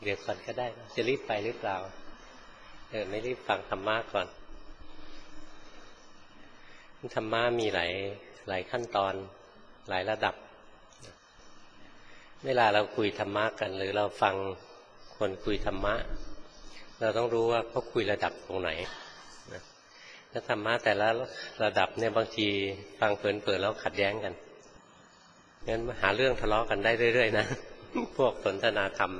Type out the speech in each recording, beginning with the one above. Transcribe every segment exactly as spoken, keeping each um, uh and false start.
เดี๋ยวก่อนก็ได้จะรีบไปหรือเปล่าเออไม่รีบฟังธรรมะก่อนธรรมะมีหลายหลายขั้นตอนหลายระดับเวลาเราคุยธรรมะกันหรือเราฟังคนคุยธรรมะเราต้องรู้ว่าเขาคุยระดับตรงไหนถ้าธรรมะแต่ละระดับเนี่ยบางทีฟังเพลินๆแล้วขัดแย้งกันงั้นหาเรื่องทะเลาะกันได้เรื่อยๆนะพวกสนทนาธรรม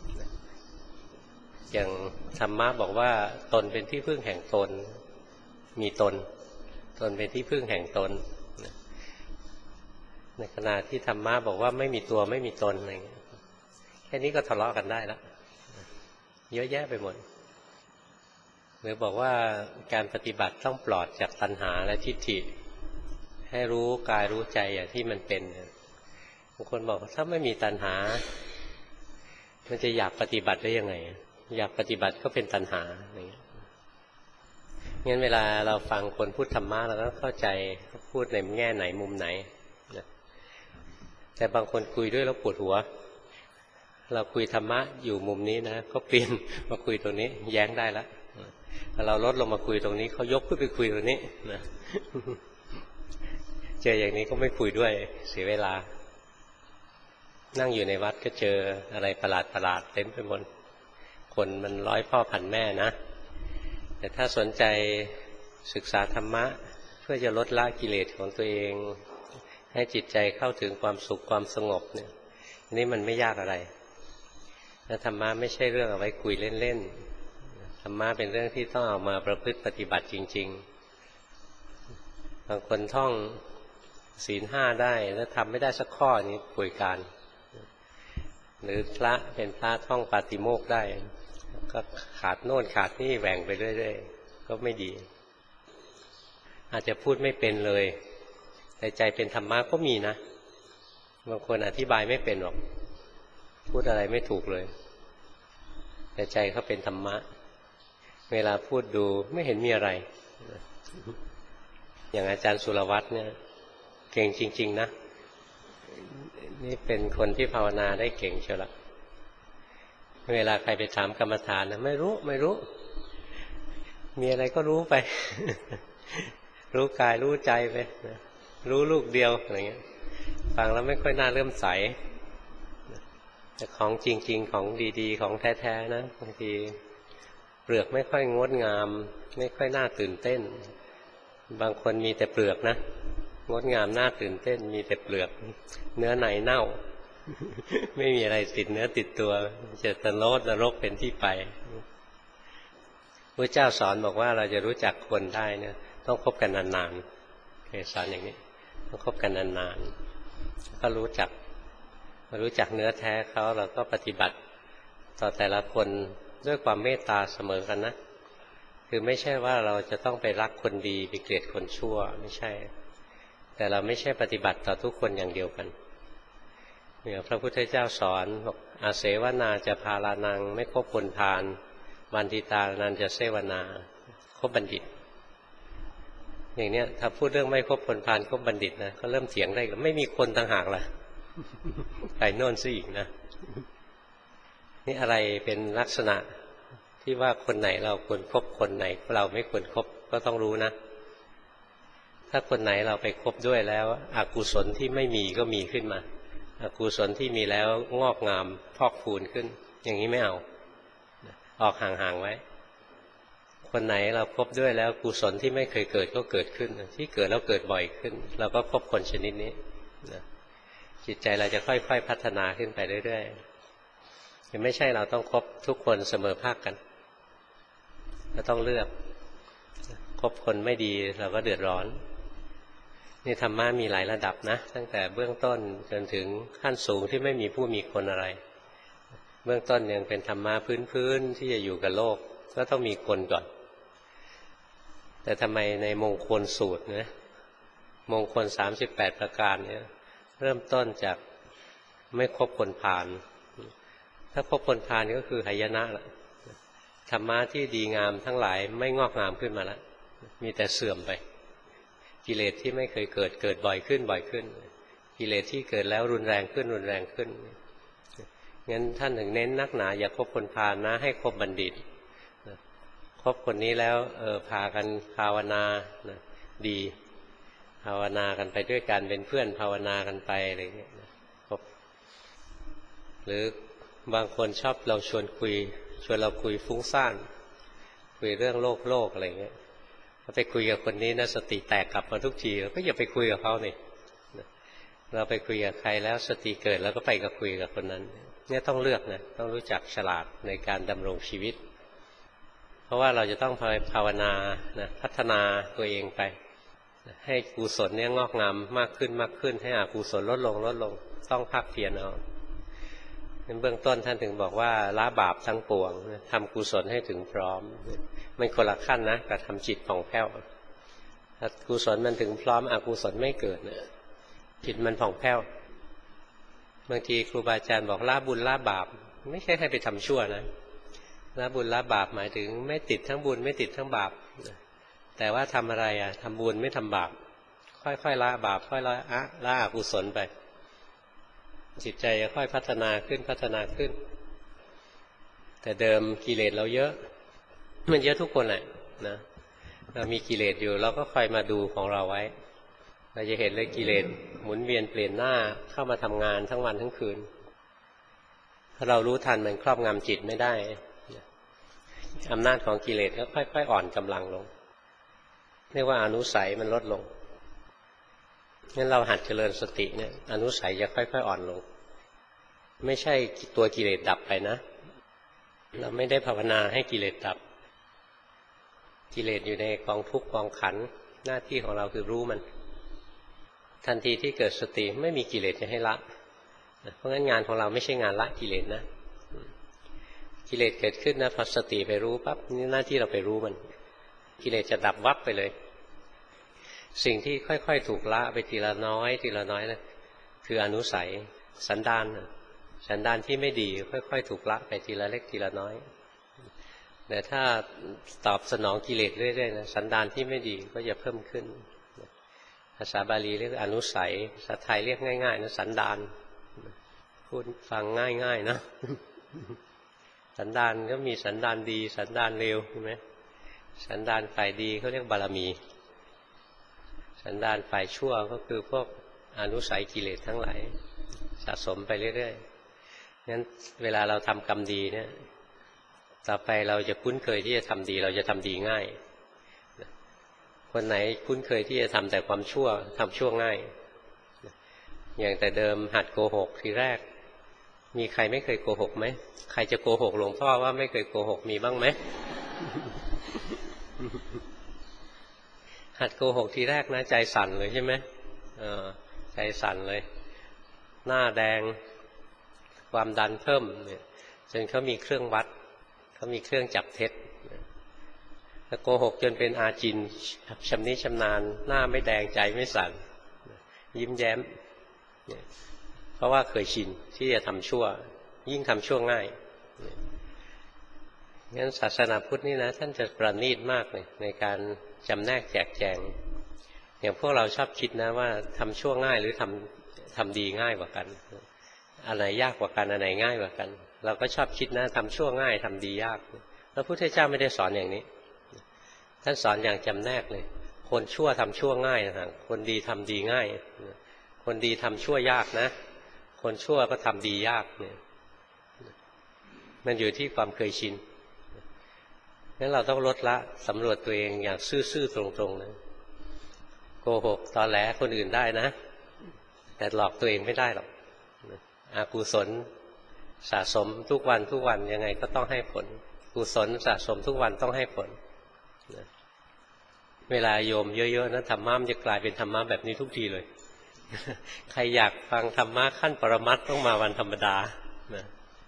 อย่างธรรมะบอกว่าตนเป็นที่พึ่งแห่งตนมีตนตนเป็นที่พึ่งแห่งตนในขณะที่ธรรมะบอกว่าไม่มีตัวไม่มีตนอะไรอย่างเงี้ยแค่นี้ก็ทะเลาะกันได้แล้วเยอะแยะไปหมดหรือบอกว่าการปฏิบัติต้องปลอดจากตัณหาและทิฏฐิให้รู้กายรู้ใจอย่างที่มันเป็นบางคนบอกถ้าไม่มีตัณหามันจะอยากปฏิบัติได้ยังไงอยากปฏิบัติก็เป็นตัณหาอย่างเงี้ยงั้นเวลาเราฟังคนพูดธรรมะเราก็เข้าใจเขาพูดในแง่ไหนมุมไหนแต่บางคนคุยด้วยแล้วปวดหัวเราคุยธรรมะอยู่มุมนี้นะก็เปลี่ยนมาคุยตรงนี้แย้งได้แล้วเราลดลงมาคุยตรงนี้เขายกขึ้นไปคุยตรงนี้นะเจออย่างนี้ก็ไม่คุยด้วยเสียเวลานั่งอยู่ในวัดก็เจออะไรประหลาดประหลาดเต็มไปหมดคนมันร้อยพ่อพันแม่นะแต่ถ้าสนใจศึกษาธรรมะเพื่อจะลดละกิเลสของตัวเองให้จิตใจเข้าถึงความสุขความสงบเนี่ยนี่มันไม่ยากอะไรและธรรมะไม่ใช่เรื่องเอาไว้คุยเล่นๆธรรมะเป็นเรื่องที่ต้องเอามาประพฤติปฏิบัติจริงๆบางคนท่องศีลห้าได้แล้วทำไม่ได้สักข้อนี้ป่วยการหรือพระเป็นพระท่องปาติโมกข์ได้ก็ขาดโน่นขาดนี่แหว่งไปเรื่อยๆก็ไม่ดีอาจจะพูดไม่เป็นเลยแต่ใจเป็นธรรมะก็มีนะบางคนอธิบายไม่เป็นหรอกพูดอะไรไม่ถูกเลยแต่ใจเขาเป็นธรรมะเวลาพูดดูไม่เห็นมีอะไรอย่างอาจารย์สุรวัตรเนี่ยเก่งจริงๆนะนี่เป็นคนที่ภาวนาได้เก่งเชียวละเวลาใครไปถามกรรมฐานนะไม่รู้ไม่รู้มีอะไรก็รู้ไป รู้กายรู้ใจไปรู้ลูกเดียวอะไรเงี้ยฟังแล้วไม่ค่อยน่าเริ่มใสแต่ของจริงๆของดีๆของแท้ๆนะบางทีเปลือกไม่ค่อยงดงามไม่ค่อยน่าตื่นเต้นบางคนมีแต่เปลือกนะงดงามน่าตื่นเต้นมีแต่เปลือกเนื้อในเน่า ไม่มีอะไรติดเนื้อติดตัวจะตะโลดนรกเป็นที่ไปพระเจ้าสอนบอกว่าเราจะรู้จักคนได้เนี่ยต้องคบกันนานๆเคยสอนอย่างนี้ต้องคบกันนานๆก็รู้จักรู้จักเนื้อแท้เขาเราก็ปฏิบัติต่อแต่ละคนด้วยความเมตตาเสมอกันนะคือไม่ใช่ว่าเราจะต้องไปรักคนดีไปเกลียดคนชั่วไม่ใช่แต่เราไม่ใช่ปฏิบัติต่อทุกคนอย่างเดียวกันเนี่ยพระพุทธเจ้าสอนบอกอาเสวนาจะพาลานังไม่คบคนพาลวันทิตานันจะเสวนาคบบัณฑิตอย่างเนี้ยถ้าพูดเรื่องไม่คบคนพาลคบบัณฑิตนะก็เริ่มเถียงได้ไม่มีคนต่างหากล่ะไปโน่นซะอีกนะนี่อะไรเป็นลักษณะที่ว่าคนไหนเราควรคบคนไหนเราไม่ควรคบก็ต้องรู้นะถ้าคนไหนเราไปคบด้วยแล้วอกุศลที่ไม่มีก็มีขึ้นมาอกุศลที่มีแล้วงอกงามพอกพูนขึ้นอย่างนี้ไม่เอาออกห่างๆไว้คนไหนเราคบด้วยแล้วกุศลที่ไม่เคยเกิดก็เกิดขึ้นที่เกิดแล้วเกิดบ่อยขึ้นเราก็คบคนชนิดนี้จิตใจเราจะค่อยๆพัฒนาขึ้นไปเรื่อยๆไม่ใช่เราต้องคบทุกคนเสมอภาคกันเราต้องเลือกคบคนไม่ดีเราก็เดือดร้อนนี่ธรรมะมีหลายระดับนะตั้งแต่เบื้องต้นจนถึงขั้นสูงที่ไม่มีผู้มีคนอะไรเบื้องต้นยังเป็นธรรมะพื้นๆที่จะอยู่กับโลกก็ต้องมีคนก่อนแต่ทำไมในมงคลสูตรนะมงคลสามสิบแปดประการเนี่ยเริ่มต้นจากไม่คบคนพาลถ้าคบคนพาลก็คือหายนะละธรรมะที่ดีงามทั้งหลายไม่งอกงามขึ้นมาแล้วมีแต่เสื่อมไปกิเลสที่ไม่เคยเกิดเกิดบ่อยขึ้นบ่อยขึ้นกิเลสที่เกิดแล้วรุนแรงขึ้นรุนแรงขึ้นงั้นท่านถึงเน้นนักหนาอย่าคบคนพาลนะให้คบบัณฑิตคบคนนี้แล้วเออพากันภาวนานะดีภาวนากันไปด้วยกันเป็นเพื่อนภาวนากันไปอะไรเงี้ยคบหรือบางคนชอบเราชวนคุยชวนเราคุยฟุ้งซ่านคุยเรื่องโลกโลกอะไรเงี้ยถ้าไปคุยกับคนนี้นะสติแตกกลับมาทุกทีก็อย่าไปคุยกับเขาเนี่ยเราไปคุยกับใครแล้วสติเกิดแล้วก็ไปกับคุยกับคนนั้นเนี่ยต้องเลือกนะต้องรู้จักฉลาดในการดำรงชีวิตเพราะว่าเราจะต้องภาวนานะพัฒนาตัวเองไปให้กุศลเนี่ยงอกงามมากขึ้นมากขึ้นให้อกุศลลดลงลดลงต้องภาคเพียรเอาในเบื้องต้นท่านถึงบอกว่าละบาปทั้งปวงทำกุศลให้ถึงพร้อมมันคนละขั้นนะกับทำจิตผ่องแผ้วถ้ากุศลมันถึงพร้อมอกุศลไม่เกิดเนี่ยจิตมันผ่องแผ้วบางทีครูบาอาจารย์บอกละบุญละบาปไม่ใช่ให้ไปทำชั่วนะละบุญละบาปหมายถึงไม่ติดทั้งบุญไม่ติดทั้งบาปแต่ว่าทำอะไรอ่ะทำบุญไม่ทำบาปค่อยๆละบาปค่อยละอะละอกุศลไปจิตใจจะค่อยพัฒนาขึ้นพัฒนาขึ้นแต่เดิมกิเลสเราเยอะมันเยอะทุกคนแหละนะเรามีกิเลสอยู่เราก็คอยมาดูของเราไว้เราจะเห็นเลยกิเลสหมุนเวียนเปลี่ยนหน้าเข้ามาทำงานทั้งวันทั้งคืนถ้าเรารู้ทันมันครอบงำจิตไม่ได้อำนาจของกิเลสก็ค่อยๆอ่อนกำลังลงเรียกว่าอนุสัยมันลดลงงั้นเราหัดเจริญสติเนี่ยอนุสัยจะค่อยๆอ่อนลงไม่ใช่ตัวกิเลสดับไปนะเราไม่ได้ภาวนาให้กิเลสดับกิเลสอยู่ในกองทุกข์กองขันธ์หน้าที่ของเราคือรู้มันทันทีที่เกิดสติไม่มีกิเลสจะให้ละเพราะงั้นงานของเราไม่ใช่งานละกิเลสนะกิเลสเกิดขึ้นนะพอสติไปรู้ปั๊บนี่หน้าที่เราไปรู้มันกิเลสจะดับวับไปเลยสิ่งที่ค่อยๆถูกละไปทีละน้อยทีละน้อยนะคืออนุสัยสันดานสันดานที่ไม่ดีค่อยๆถูกละไปทีละเล็กทีละน้อยแต่ถ้าตอบสนองกิเลสเรื่อยๆนะสันดานที่ไม่ดีก็จะเพิ่มขึ้นภาษาบาลีเรียกอนุสัยภาษาไทยเรียกง่ายๆนะสันดานพูดฟังง่ายๆนะสันดานก็มีสันดานดีสันดานเลวใช่ไหมสันดานฝ่ายดีเขาเรียกบารมีสันดานฝ่ายชั่วก็คือพวกอนุสัยกิเลสทั้งหลายสะสมไปเรื่อยๆงั้นเวลาเราทำกรรมดีเนี่ยต่อไปเราจะคุ้นเคยที่จะทำดีเราจะทำดีง่ายคนไหนคุ้นเคยที่จะทำแต่ความชั่วทำชั่วง่ายอย่างแต่เดิมหัดโกหกทีแรกมีใครไม่เคยโกหกไหมใครจะโกหกหลวงพ่อว่าไม่เคยโกหกมีบ้างไหม หัดโกหกทีแรกนะใจสั่นเลยใช่ไหมใจสั่นเลยหน้าแดงความดันเพิ่มเนี่ยจนเขามีเครื่องวัดเขามีเครื่องจับเท็จถ้าโกหกจนเป็นอาจินชำนิชำนาญหน้าไม่แดงใจไม่สั่นยิ้มแย้มเพราะว่าเคยชินที่จะทำชั่วยิ่งทำชั่วง่ายงั้นศาสนาพุทธนี่นะท่านจะประณีตมากเลยในการจำแนกแจกแจงอย่างพวกเราชอบคิดนะว่าทำชั่วง่ายหรือทำทำดีง่ายกว่ากันอันไหนยากกว่ากันอันไหนง่ายกว่ากันเราก็ชอบคิดนะทำชั่วง่ายทำดียากพระพุทธเจ้าไม่ได้สอนอย่างนี้ท่านสอนอย่างจำแนกเลยคนชั่วทำชั่วง่ายนะคนดีทำดีง่ายคนดีทำชั่วยากนะคนชั่วก็ทำดียากเนี่ยมันอยู่ที่ความเคยชินงั้นเราต้องลดละสำรวจตัวเองอย่างซื่อๆตรงๆนะโกหกตอแหลคนอื่นได้นะแต่หลอกตัวเองไม่ได้หรอกอกุศลสะสมทุกวันทุกวันยังไงก็ต้องให้ผลกุศลสะสมทุกวันต้องให้ผลเวลาโยมเยอะๆนะธรรมะมันจะกลายเป็นธรรมะแบบนี้ทุกทีเลยใครอยากฟังธรรมะขั้นปรมัตถ์ต้องมาวันธรรมดานะ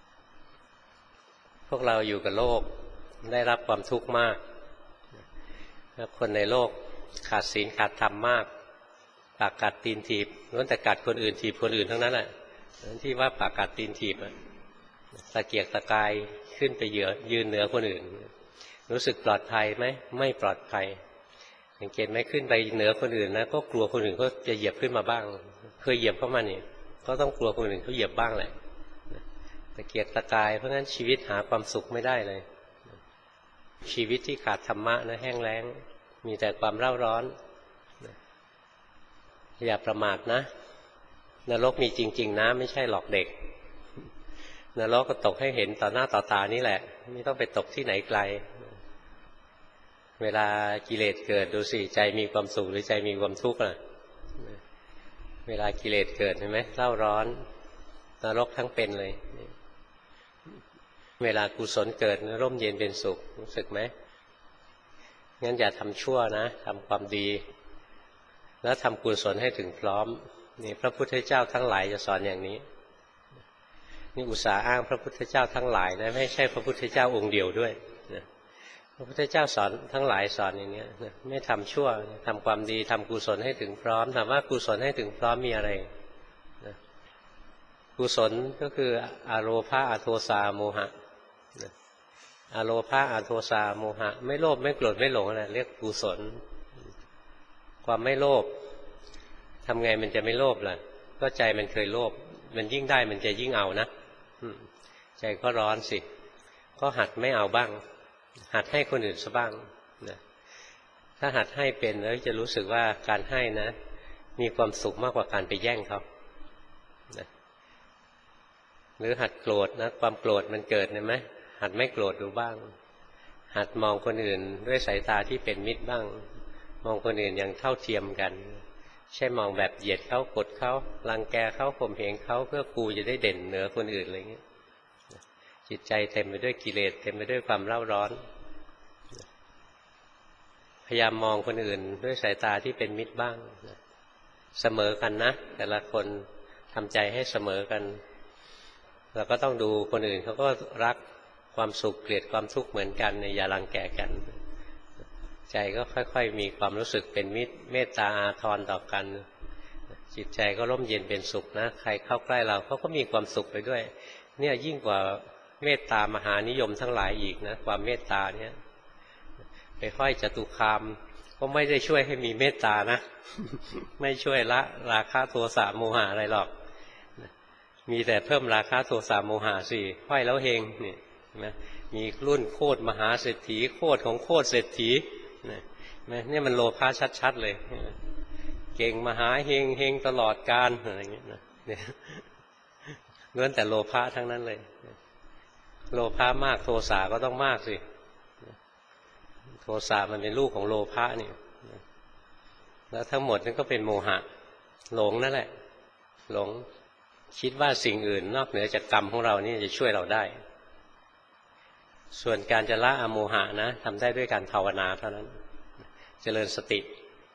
พวกเราอยู่กับโลกได้รับความทุกข์มากคนในโลกขาดศีลขาดธรรมมากปากกัดตีนถีบล้วนแต่กัดคนอื่นถีบคนอื่นทั้งนั้นแหละที่ว่าปากกัดตีนถีบตะเกียกตะกายขึ้นไปเหยือยืนเหนือคนอื่นรู้สึกปลอดภัยไหมไม่ปลอดภัยสังเกตไหมขึ้นไปเหนือคนอื่นนะก็กลัวคนอื่นเขาจะเหยียบขึ้นมาบ้างเคยเหยียบเข้ามานี่ก็ต้องกลัวคนอื่นเขาเหยียบบ้างแหละตะเกียกตะกายเพราะงั้นชีวิตหาความสุขไม่ได้เลยชีวิตที่ขาดธรรมะนะแห้งแล้งมีแต่ความเร่าร้อนอย่าประมาทนะนรกมีจริงๆนะไม่ใช่หลอกเด็กนรกก็ตกให้เห็นต่อหน้าต่อตานี่แหละไม่ต้องไปตกที่ไหนไกลเวลากิเลสเกิดดูสิใจมีความสุขหรือใจมีความทุกข์ล่ะเวลากิเลสเกิดเห็นไหมเร่าร้อนนรกทั้งเป็นเลยเวลากุศลเกิดร่มเย็นเป็นสุขรู้สึกไหมงั้นอย่าทำชั่วนะทำความดีแล้วทำกุศลให้ถึงพร้อมนี่พระพุทธเจ้าทั้งหลายจะสอนอย่างนี้นี่อุตส่าห์อ้างพระพุทธเจ้าทั้งหลายนะไม่ใช่พระพุทธเจ้าองค์เดียวด้วยนะพระพุทธเจ้าสอนทั้งหลายสอนอย่างนี้นะไม่ทำชั่วทำความดีทำกุศลให้ถึงพร้อมถามว่ากุศลให้ถึงพร้อมมีอะไรนะกุศลก็คืออโลภะอโทสะโมหะนะอโลภะอโทสะโมหะไม่โลภไม่โกรธไม่หลงอะไรเรียกกุศลความไม่โลภทำไงมันจะไม่โลภล่ะก็ใจมันเคยโลภมันยิ่งได้มันจะยิ่งเอานะใจก็ร้อนสิก็หัดไม่เอาบ้างหัดให้คนอื่นซะบ้างนะถ้าหัดให้เป็นแล้วจะรู้สึกว่าการให้นะมีความสุขมากกว่าการไปแย่งเขานะหรือหัดโกรธนะความโกรธมันเกิดเนี่ยไหมหัดไม่โกรธดูบ้างหัดมองคนอื่นด้วยสายตาที่เป็นมิตรบ้างมองคนอื่นอย่างเท่าเทียมกันใช่มองแบบเหยียดเขากดเขารังแกเขาข่มเหงเขาเพื่อกูจะได้เด่นเหนือคนอื่นอะไรเงี้ยจิตใจเต็มไปด้วยกิเลสเต็มไปด้วยความเร่าร้อนพยายามมองคนอื่นด้วยสายตาที่เป็นมิตรบ้างเสมอกันนะแต่ละคนทำใจให้เสมอกันเราก็ต้องดูคนอื่นเขาก็รักความสุขเกลียดความทุกข์เหมือนกันอย่ารังแกกันใจก็ค่อยๆมีความรู้สึกเป็นมิตรเมตตาอาทรต่อกันจิตใจก็ร่มเย็นเป็นสุขนะใครเข้าใกล้เราเขาก็มีความสุขไปด้วยเนี่ยยิ่งกว่าเมตตามหานิยมทั้งหลายอีกนะความเมตตาเนี่ยไปห้อยจตุคามก็ไม่ได้ช่วยให้มีเมตตานะไม่ช่วยละราคะโทสะโมหะอะไรหรอกมีแต่เพิ่มราคะโทสะโมหะสิห้อยแล้วเฮงนี่นะมีรุ่นโคตรมหาเศรษฐีโคตรของโคตรเศรษฐีเนี่ยมันโลภะชัดๆเลยเก่งมหาเฮงเฮงตลอดกาลอะไรอย่างเงี้ยนะเนี่ยล้วนแต่โลภะทั้งนั้นเลยโลภะมากโทสะก็ต้องมากสิโทสะมันเป็นลูกของโลภะนี่แล้วทั้งหมดนั่นก็เป็นโมหะหลงนั่นแหละหลงคิดว่าสิ่งอื่นนอกเหนือจากกรรมของเรานี่จะช่วยเราได้ส่วนการจะละอโมหะนะทำได้ด้วยการภาวนาเท่านั้นเจริญสติ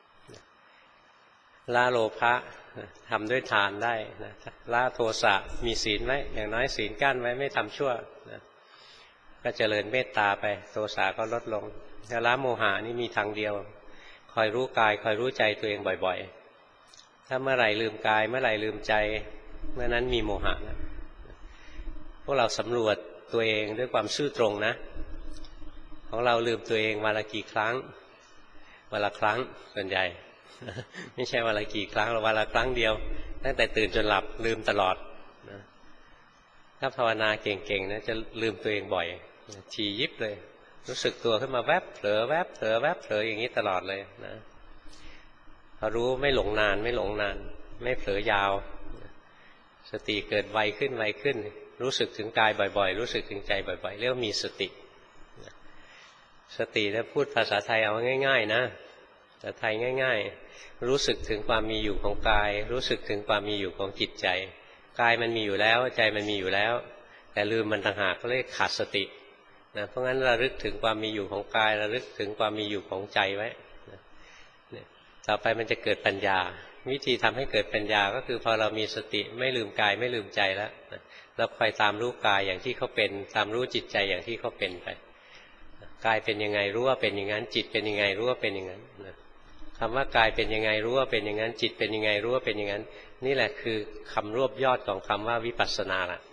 ละโลภะทำด้วยทานได้นะละโทสะมีศีลไว้อย่างน้อยศีลกั้นไว้ไม่ทำชั่วนะก็เจริญเมตตาไปโทสะก็ลดลงละโมหะนี่มีทางเดียวคอยรู้กายคอยรู้ใจตัวเองบ่อยๆถ้าเมื่อไหร่ลืมกายเมื่อไหร่ลืมใจเมื่อนั้นมีโมหะนะพวกเราสำรวจตัวเองด้วยความซื่อตรงนะของเราลืมตัวเองวันละกี่ครั้งวันละครั้งส่วนใหญ่ไม่ใช่วันละกี่ครั้งเราวันละครั้งเดียวตั้งแต่ตื่นจนหลับลืมตลอดนะถ้าภาวนาเก่งๆนะจะลืมตัวเองบ่อยทียิบเลยรู้สึกตัวขึ้นมาแวบเผลอแวบเผลอแวบเผลออย่างนี้ตลอดเลยนะพอรู้ไม่หลงนานไม่หลงนานไม่เผลอยาวสติเกิดไวขึ้นไวขึ้นรู้สึกถึงกายบ่อยๆรู้สึกถึงใจบ่อยๆเรียกว่ามีสติสติถ้าพูดภาษาไทยเอาง่ายๆนะภาษาไทยง่ายๆรู้สึกถึงความมีอยู่ของกายรู้สึกถึงความมีอยู่ของจิตใจกายมันมีอยู่แล้วใจมันมีอยู่แล้วแต่ลืมมันต่างหากก็เรียกขาดสตินะเพราะงั้นระลึกถึงความมีอยู่ของกายระลึกถึงความมีอยู่ของใจไว้ต่อไปมันจะเกิดปัญญาวิธีทำให้เกิดปัญญาก็คือพอเรามีสติไม่ลืมกายไม่ลืมใจแล้วเราคอยตามรู้กายอย่างที่เขาเป็นตามรู้จิตใจอย่างที่เขาเป็นไปกายเป็นยังไงรู้ว่าเป็นอย่างนั้นจิตเป็นยังไงรู้ว่าเป็นอย่างนั้นคำว่ากายเป็นยังไงรู้ว่าเป็นอย่างนั้นจิตเป็นยังไงรู้ว่าเป็นอย่างนั้นนี่แหละคือคำรวบยอดของคำว่าวิปัสสนาล่ะ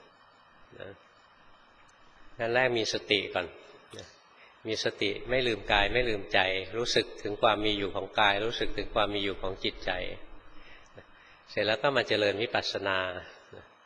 ขั้นแรกมีสติก่อนมีสติไม่ลืมกายไม่ลืมใจรู้สึกถึงความมีอยู่ของกายรู้สึกถึงความมีอยู่ของจิตใจเสร็จแล้วก็มาเจริญวิปัสสนา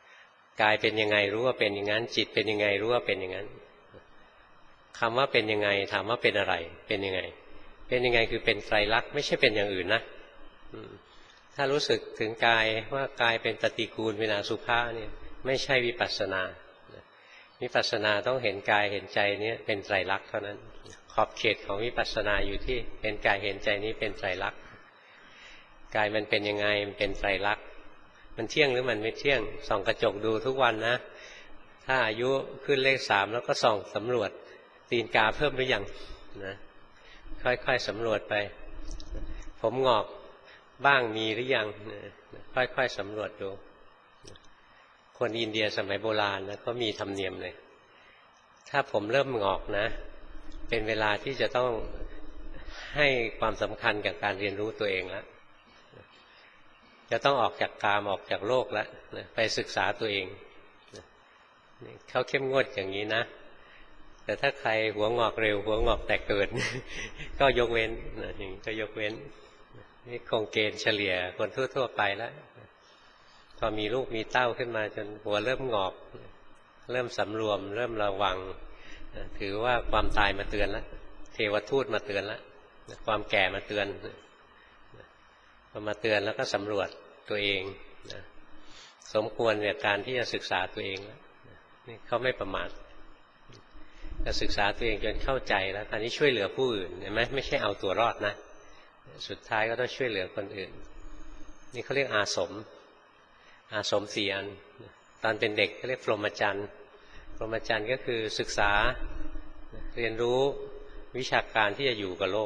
กายเป็นยังไงรู้ว่าเป็นอย่างนั้นจิตเป็นยังไงรู้ว่าเป็นอย่างนั้นคำว่าเป็นยังไงถามว่าเป็นอะไรเป็นยังไงเป็นยังไงคือเป็นไตรลักษณ์ไม่ใช่เป็นอย่างอื่นนะถ้ารู้สึกถึงกายว่ากายเป็นปฏิกูลเป็นอสุภะเนี่ยไม่ใช่วิปัสสนาวิปัสสนาต้องเห็นกายเห็นใจนี้เป็นไตรลักษณ์เท่านั้นขอบเขตของวิปัสสนาอยู่ที่เห็นกายเห็นใจนี้เป็นไตรลักษณ์กายมันเป็นยังไงมันเป็นไตรลักษณ์มันเที่ยงหรือมันไม่เที่ยงส่องกระจกดูทุกวันนะถ้าอายุขึ้นเลขสามแล้วก็ส่องสำรวจตีนกาเพิ่มหรือยังนะค่อยๆสำรวจไปผมงอกบ้างมีหรือยังค่อยๆสำรวจดูคนอินเดียสมัยโบราณนะก็มีธรรมเนียมเลยถ้าผมเริ่มงอกนะเป็นเวลาที่จะต้องให้ความสำคัญกับการเรียนรู้ตัวเองแล้วจะต้องออกจากกามออกจากโลกแล้วไปศึกษาตัวเองเขาเข้มงวดอย่างนี้นะแต่ถ้าใครหัวงอกเร็วหัวงอกแต่เกิดก็ยกเว้นอย่างนี้ก็ยกเว้นนี่คงเกณฑ์เฉลี่ยคนทั่วๆไปแล้วพอมีลูกมีเต้าขึ้นมาจนหัวเริ่มงอกเริ่มสำรวมเริ่มระวังถือว่าความตายมาเตือนแล้วเทวทูตมาเตือนแล้วความแก่มาเตือนพอมาเตือนแล้วก็สำรวจตัวเองสมควรในการที่จะศึกษาตัวเองแล้วนี่เขาไม่ประมาทจะศึกษาตัวเองจนเข้าใจแล้วตอนนี้ช่วยเหลือผู้อื่นเห็นไหมไม่ใช่เอาตัวรอดนะสุดท้ายก็ต้องช่วยเหลือคนอื่นนี่เขาเรียกอาสมอาสมสี่อันตอนเป็นเด็กเขาเรียกพรหมจรรย์พรหมจรรย์ก็คือศึกษาเรียนรู้วิชาการที่จะอยู่กับโลก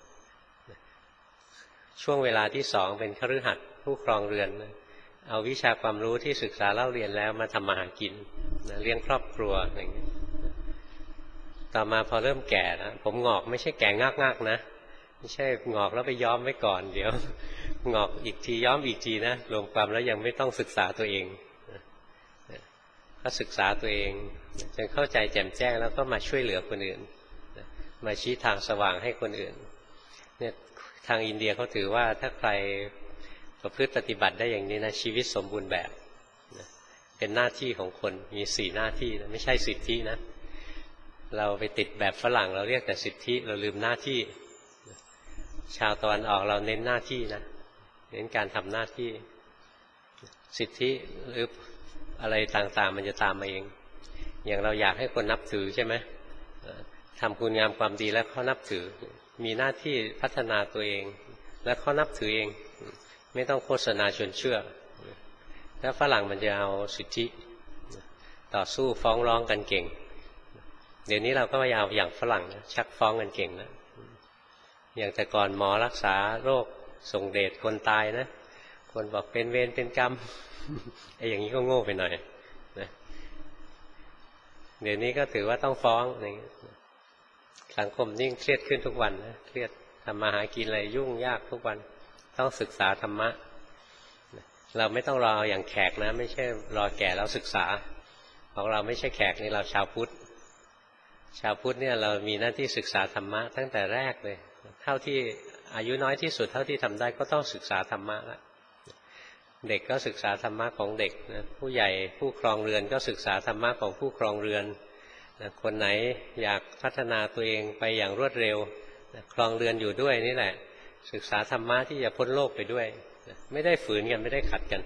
ช่วงเวลาที่สองเป็นคฤหัสถ์ผู้ครองเรือนเอาวิชาความรู้ที่ศึกษาเล่าเรียนแล้วมาทำมาหากินเลี้ยงครอบครัวอะไรอย่างนี้ต่อมาพอเริ่มแก่นะผมงอกไม่ใช่แก่งากๆนะไม่ใช่งอกแล้วไปย้อมไว้ก่อนเดี๋ยวงอกอีกทีย้อมอีกทีนะรวมความแล้วยังไม่ต้องศึกษาตัวเองก็ศึกษาตัวเองจนเข้าใจแจ่มแจ้งแล้วก็มาช่วยเหลือคนอื่นมาชี้ทางสว่างให้คนอื่นเนี่ยทางอินเดียเขาถือว่าถ้าใครประพฤติปฏิบัติได้อย่างนี้นะชีวิตสมบูรณ์แบบเป็นหน้าที่ของคนมีสี่หน้าที่นะไม่ใช่สิทธินะเราไปติดแบบฝรั่งเราเรียกแต่สิทธิเราลืมหน้าที่ชาวตะวันออกเราเน้นหน้าที่นะเน้นการทำหน้าที่สิทธิหรืออะไรต่างๆมันจะตามมาเองอย่างเราอยากให้คนนับถือใช่ไหมทำคุณงามความดีแล้วเขานับถือมีหน้าที่พัฒนาตัวเองแล้วเขานับถือเองไม่ต้องโฆษณาชวนเชื่อแล้วฝรั่งมันจะเอาสิทธิต่อสู้ฟ้องร้องกันเก่งเดี๋ยวนี้เราก็ยาวอย่างฝรั่งนะชักฟ้องกันเก่งนะอย่างแต่ก่อนหมอรักษาโรคส่งเดชคนตายนะคนบอกเป็นเวรเป็นกรรมไอ้อย่างนี้ก็โง่ไปหน่อยนะเดี๋ยวนี้ก็ถือว่าต้องฟ้องอย่างนี้สังคมยิ่งเครียดขึ้นทุกวันนะเครียดทำมาหากินอะไรยุ่งยากทุกวันต้องศึกษาธรรมะเราไม่ต้องรออย่างแขกนะไม่ใช่รอแก่แล้วศึกษาของเราไม่ใช่แขกนี่เราชาวพุทธชาวพุทธเนี่ยเรามีหน้าที่ศึกษาธรรมะตั้งแต่แรกเลยเท่าที่อายุน้อยที่สุดเท่าที่ทำได้ก็ต้องศึกษาธรรมะละเด็กก็ศึกษาธรรมะของเด็กนะผู้ใหญ่ผู้ครองเรือนก็ศึกษาธรรมะของผู้ครองเรือนนะคนไหนอยากพัฒนาตัวเองไปอย่างรวดเร็วนะครองเรือนอยู่ด้วยนี่แหละศึกษาธรรมะที่จะพ้นโลกไปด้วยนะไม่ได้ฝืนกันไม่ได้ขัดกัน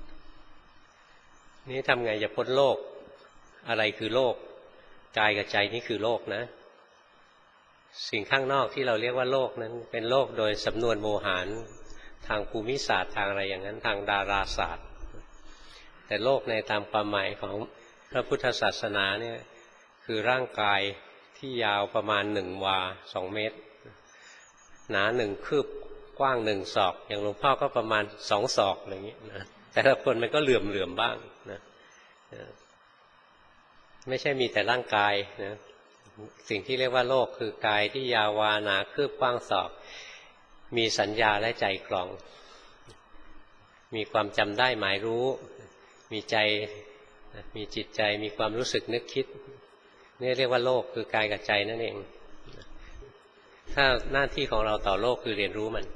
นี่ทำไงจะพ้นโลกอะไรคือโลกกายกับใจนี่คือโลกนะสิ่งข้างนอกที่เราเรียกว่าโลกนั้นเป็นโลกโดยสำนวนโมหารทางภูมิศาสตร์ทางอะไรอย่างนั้นทางดาราศาสตร์แต่โลกในตามความหมายของพระพุทธศาสนาเนี่ยคือร่างกายที่ยาวประมาณหนึ่งวาสองเมตรหนาหนึ่งคืบกว้างหนึ่งศอกอย่างหลวงพ่อก็ประมาณสองศอกอะไรอย่างนี้นะแต่ละคนมันก็เหลื่อมเหลื่อมบ้างนะไม่ใช่มีแต่ร่างกายนะสิ่งที่เรียกว่าโลกคือกายที่ยาววาหนาคืบกว้างศอกมีสัญญาและใจคลองมีความจำได้หมายรู้มีใจมีจิตใจมีความรู้สึกนึกคิดนี่เรียกว่าโลกคือกายกับใจนั่นเองถ้าหน้าที่ของเราต่อโลกคือเรียนรู้มัน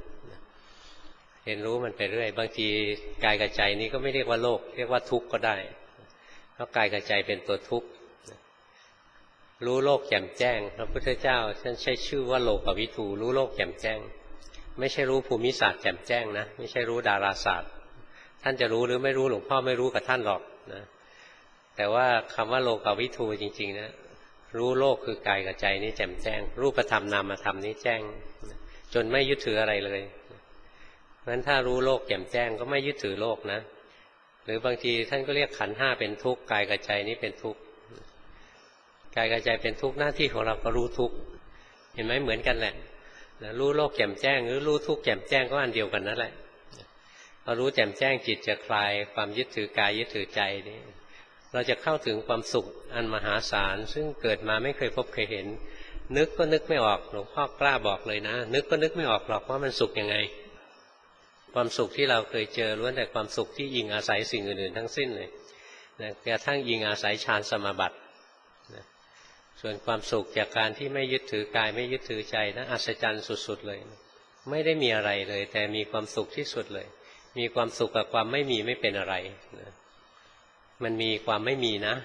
เรียนรู้มันไปเรื่อยบางทีกายกับใจนี้ก็ไม่เรียกว่าโลกเรียกว่าทุกข์ก็ได้เพราะกายกับใจเป็นตัวทุกข์รู้โลกแจ่มแจ้งพระพุทธเจ้าท่านใช้ชื่อว่าโลกวิทูรู้โลกแจ่มแจ้งไม่ใช่รู้ภูมิศาสตร์แจ่มแจ้งนะไม่ใช่รู้ดาราศาสตร์ท่านจะรู้หรือไม่รู้หลวงพ่อไม่รู้กับท่านหรอกนะแต่ว่าคำว่าโลกวิทูจริงๆนะรู้โลกคือกายกับใจนี้แจ่มแจ้งรูปธรรมนามธรรมนี้แจ้งจนไม่ยึดถืออะไรเลยเพราะฉะนั้นถ้ารู้โลกแจ่มแจ้งก็ไม่ยึดถือโลกนะหรือบางทีท่านก็เรียกขันธ์ห้าเป็นทุกข์กายกับใจนี้เป็นทุกข์กายกับใจเป็นทุกข์หน้าที่ของเราก็รู้ทุกข์เห็นไหมเหมือนกันแหละรู้โลกแจ่มแจ้งหรือรู้ทุกข์แจ่มแจ้งก็อันเดียวกันนั่นแหละพอรู้แจ่มแจ้งจิตจะคลายความยึดถือกายยึดถือใจนี่เราจะเข้าถึงความสุขอันมหาศาลซึ่งเกิดมาไม่เคยพบเคยเห็นนึกก็นึกไม่ออกหลวงพ่อกล้าบอกเลยนะนึกก็นึกไม่ออกหรอกว่ามันสุขยังไงความสุขที่เราเคยเจอล้วนแต่ความสุขที่อิงอาศัยสิ่งอื่นๆทั้งสิ้นเลยนะกระทั่งอิงอาศัยฌานสมาบัตินะส่วนความสุขจากการที่ไม่ยึดถือกายไม่ยึดถือใจนะอัศจรรย์สุดๆเลยไม่ได้มีอะไรเลยแต่มีความสุขที่สุดเลยมีความสุขกับความไม่มีไม่เป็นอะไรนะมันมีความไม่มีนะ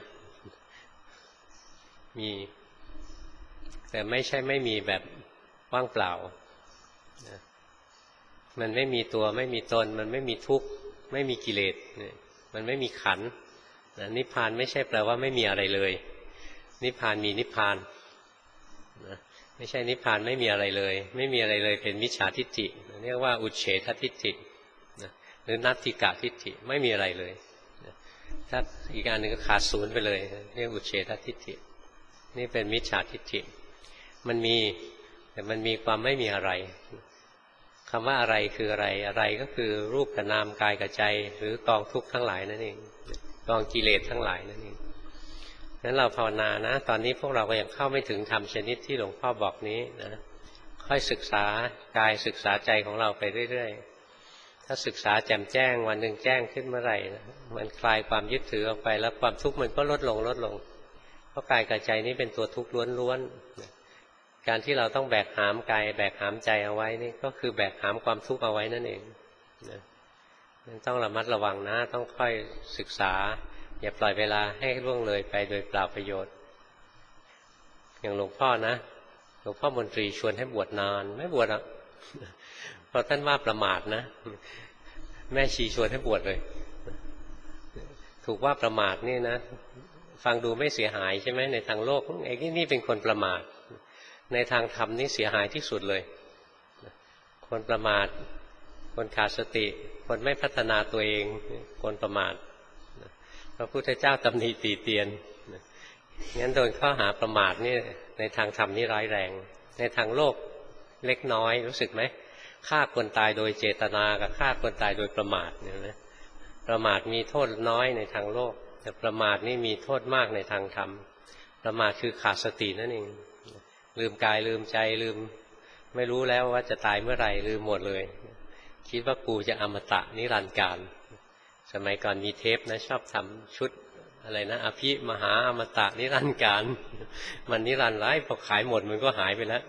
มีแต่ไม่ใช่ไม่มีแบบว่างเปล่านะมันไม่มีตัวไม่มีตนมันไม่มีทุกข์ไม่มีกิเลสมันไม่มีขันธ์นะนิพพานไม่ใช่แปลว่าไม่มีอะไรเลยนิพพานมีนิพพานนะไม่ใช่นิพพานไม่มีอะไรเลยไม่มีอะไรเลยเป็นมิจฉาทิฏฐิเรียกว่าอุเฉททิฏฐินะหรือนัตถิกะทิฏฐิไม่มีอะไรเลยนะถ้าอีกอันหนึ่งก็ขาดศูนย์ไปเลยเรียกอุเฉททิฏฐินี่เป็นมิจฉาทิฏฐิมันมีแต่มันมีความไม่มีอะไรคำว่าอะไรคืออะไรอะไรก็คือรูปกับนามกายกับใจหรือกองทุกข์ทั้งหลายนั่นเองกองกิเลสทั้งหลายนั่นเองนั้นเราภาวนานะตอนนี้พวกเราก็ยังเข้าไม่ถึงธรรมชนิดที่หลวงพ่อบอกนี้นะค่อยศึกษากายศึกษาใจของเราไปเรื่อยๆถ้าศึกษาแจ่มแจ้งวันหนึ่งแจ้งขึ้นเมื่อไหร่นะมันคลายความยึดถือออกไปแล้วความทุกข์มันก็ลดลงลดลงเพราะกายกับใจนี้เป็นตัวทุกข์ล้วนๆการที่เราต้องแบกหามกายแบกหามใจเอาไว้นี่ก็คือแบกหามความทุกข์เอาไว้นั่นเองนะต้องระมัดระวังนะต้องค่อยศึกษาอย่าปล่อยเวลาให้ล่วงเลยไปโดยเปล่าประโยชน์อย่างหลวงพ่อนะหลวงพ่อมนตรีชวนให้บวชนานไม่บวชอ่ะเพราะท่านว่าประมาทนะแม่ชีชวนให้บวชเลยถูกว่าประมาทนี่นะฟังดูไม่เสียหายใช่ไหมในทางโลกไอ้นี่เป็นคนประมาทในทางธรรมนี่เสียหายที่สุดเลยคนประมาทคนขาดสติคนไม่พัฒนาตัวเองคนประมาทพระพุทธเจ้าตำหนิตีเตียนงั้นโดนข้อหาประมาทนี่ในทางธรรมนี่ร้ายแรงในทางโลกเล็กน้อยรู้สึกไหมฆ่าคนตายโดยเจตนากับฆ่าคนตายโดยประมาทเนี่ยนะประมาทมีโทษน้อยในทางโลกแต่ประมาทนี่มีโทษมากในทางธรรมประมาทคือขาดสตินั่นเองลืมกายลืมใจลืมไม่รู้แล้วว่าจะตายเมื่อไหร่ลืมหมดเลยคิดว่ากูจะอมตะนิรันดร์กาลสมัยก่อนมีเทปนะชอบทำชุดอะไรนะอภิมหาอมตะนิรันดร์กาลมันนิรันดร์ไรพอขายหมดมันก็หายไปแล้ว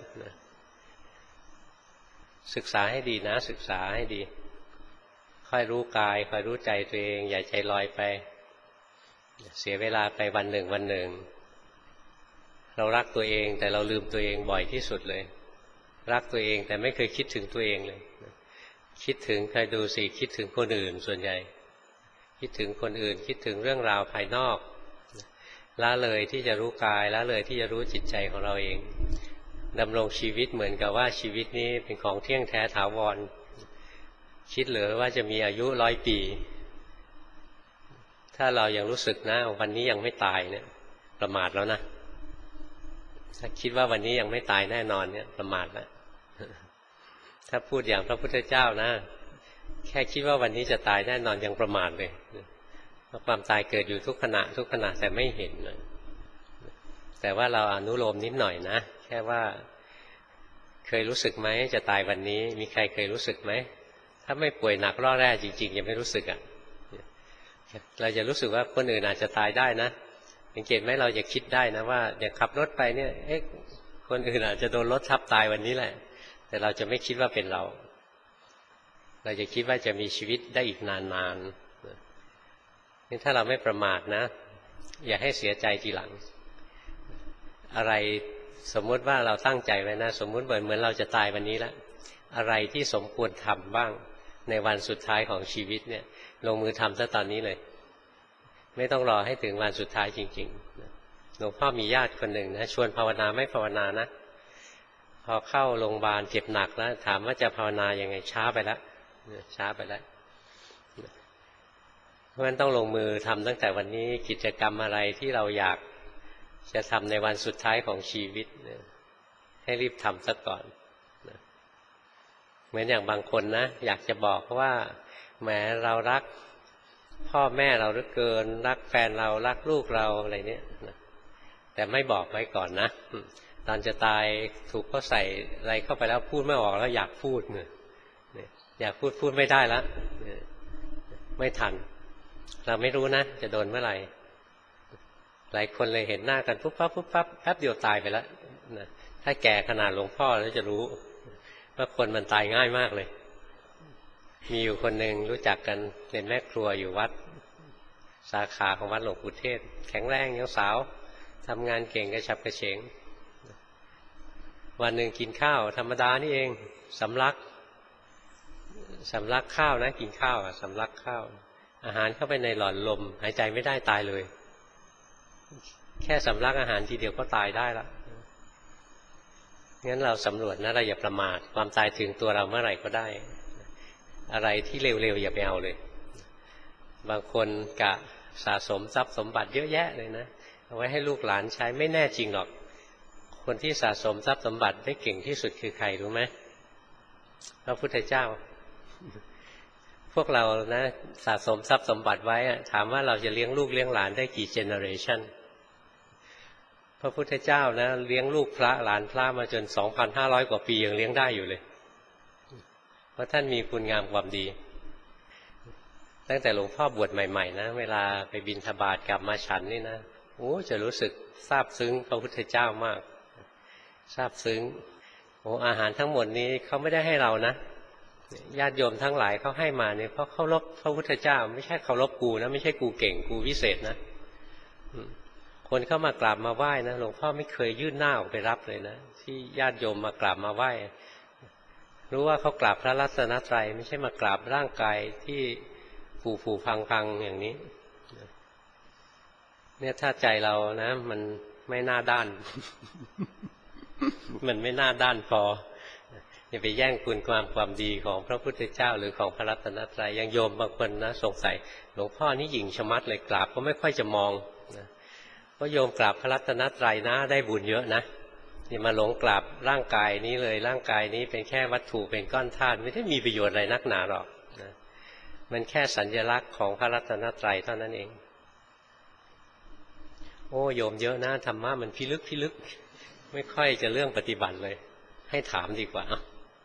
ศึกษาให้ดีนะศึกษาให้ดีค่อยรู้กายค่อยรู้ใจตัวเองอย่าใจลอยไปเสียเวลาไปวันหนึ่งวันหนึ่งเรารักตัวเองแต่เราลืมตัวเองบ่อยที่สุดเลยรักตัวเองแต่ไม่เคยคิดถึงตัวเองเลยคิดถึงใครดูสิคิดถึงคนอื่นส่วนใหญ่คิดถึงคนอื่นคิดถึงเรื่องราวภายนอกละเลยที่จะรู้กายละเลยที่จะรู้จิตใจของเราเองดำรงชีวิตเหมือนกับว่าชีวิตนี้เป็นของเที่ยงแท้ถาวรคิดเหลือว่าจะมีอายุร้อยปีถ้าเรายังรู้สึกนะวันนี้ยังไม่ตายเนี่ยประมาทแล้วนะถ้าคิดว่าวันนี้ยังไม่ตายแน่นอนเนี่ยประมาทแล้วถ้าพูดอย่างพระพุทธเจ้านะแค่คิดว่าวันนี้จะตายแน่นอนยังประมาทเลยเพราะความตายเกิดอยู่ทุกขณะทุกขณะแต่ไม่เห็นนะแต่ว่าเราอนุโลมนิดหน่อยนะแค่ว่าเคยรู้สึกไหมจะตายวันนี้มีใครเคยรู้สึกไหมถ้าไม่ป่วยหนักร่อแร่จริงๆยังไม่รู้สึกอ่ะเราจะรู้สึกว่าคนอื่นอาจจะตายได้นะสังเกตไหมเราจะคิดได้นะว่าอย่าขับรถไปเนี่ยเอ๊ะคนอื่นอาจจะโดนรถทับตายวันนี้แหละแต่เราจะไม่คิดว่าเป็นเราเราจะคิดว่าจะมีชีวิตได้อีกนานๆนี่ถ้าเราไม่ประมาทนะอย่าให้เสียใจทีหลังอะไรสมมุติว่าเราตั้งใจไว้นะสมมุติเหมือนเหมือนเราจะตายวันนี้แล้วอะไรที่สมควรทำบ้างในวันสุดท้ายของชีวิตเนี่ยลงมือทำซะตอนนี้เลยไม่ต้องรอให้ถึงวันสุดท้ายจริงๆหลวงพ่อมีญาติคนหนึ่งนะชวนภาวนาไม่ภาวนานะพอเข้าโรงพยาบาลเจ็บหนักแล้วถามว่าจะภาวนายังไงช้าไปแล้วช้าไปแล้วเพราะฉะนั้นต้องลงมือทำตั้งแต่วันนี้กิจกรรมอะไรที่เราอยากจะทำในวันสุดท้ายของชีวิตให้รีบทำซะก่อนเหมือนอย่างบางคนนะอยากจะบอกว่าแหมเรารักพ่อแม่เราเหลือเกินรักแฟนเรารักลูกเราอะไรเนี้ยแต่ไม่บอกไว้ก่อนนะตอนจะตายถูกเขาใส่อะไรเข้าไปแล้วพูดไม่ออกแล้วอยากพูดเนี่ยอยากพูดพูดไม่ได้แล้วไม่ทันเราไม่รู้นะจะโดนเมื่อไหร่หลายคนเลยเห็นหน้ากันปุ๊บปั๊บปุ๊บปั๊บแป๊บเดียวตายไปแล้วนะถ้าแก่ขนาดหลวงพ่อแล้วจะรู้ว่าคนมันตายง่ายมากเลยมีอยู่คนหนึ่งรู้จักกันเป็นแม่ครัวอยู่วัดสาขาของวัดหลวงปู่เทศแข็งแรงยังสาวทำงานเก่งกระฉับกระเฉงวันหนึ่งกินข้าวธรรมดานี่เองสำลักสำลักข้าวนะกินข้าวอ่ะสำลักข้าวอาหารเข้าไปในหลอดลมหายใจไม่ได้ตายเลยแค่สำลักอาหารทีเดียวก็ตายได้ละงั้นเราสำรวจนะเราอย่าประมาทความตายถึงตัวเราเมื่อไหร่ก็ได้อะไรที่เร็วๆอย่าไปเอาเลยบางคนกะสะสมทรัพย์สมบัติเยอะแยะเลยนะเอาไว้ให้ลูกหลานใช้ไม่แน่จริงหรอกคนที่สะสมทรัพย์สมบัติได้เก่งที่สุดคือใครรู้ไหมพระพุทธเจ้าพวกเรานะสะสมทรัพย์สมบัติไว้ถามว่าเราจะเลี้ยงลูกเลี้ยงหลานได้กี่เจเนอเรชันพระพุทธเจ้านะเลี้ยงลูกพระหลานพระมาจน สองพันห้าร้อย กว่าปียังเลี้ยงได้อยู่เลยเพราะท่านมีคุณงามความดีตั้งแต่หลวงพ่อบวชใหม่ๆนะเวลาไปบิณฑบาตกลับมาฉันนี่นะโอ้จะรู้สึกซาบซึ้งพระพุทธเจ้ามากซาบซึ้งโอ้อาหารทั้งหมดนี้เขาไม่ได้ให้เรานะญาติโยมทั้งหลายเขาให้มาเนี่ยเพราะเคารพพระพุทธเจ้าไม่ใช่เคารพกูนะไม่ใช่กูเก่งกูวิเศษนะคนเข้ามากราบมาไหว้นะหลวงพ่อไม่เคยยื่นหน้าออกไปรับเลยนะที่ญาติโยมมากราบมาไหว้รู้ว่าเขากราบพระรัตนตรัยไม่ใช่มากราบร่างกายที่ผูผูพังพังอย่างนี้เนี่ยถ้าใจเรานะมันไม่น่าด้าน มันไม่น่าด้านพออย่าไปแย่งคุณความความดีของพระพุทธเจ้าหรือของพระรัตนตรัยยังโยมบางคนนะสงสัยหลวงพ่อนี่หยิ่งชะมัดเลยกราบก็ไม่ค่อยจะมองนะก็โยมกราบพระรัตนตรัยนะได้บุญเยอะนะอย่ามาหลงกราบร่างกายนี้เลยร่างกายนี้เป็นแค่วัตถุเป็นก้อนธาตุไม่ได้มีประโยชน์อะไรนักหนาหรอกนะมันแค่สัญลักษณ์ของพระรัตนตรัยเท่านั้นเองโอ้โยมเยอะนะธรรมะมันพิลึกพิลึกไม่ค่อยจะเรื่องปฏิบัติเลยให้ถามดีกว่า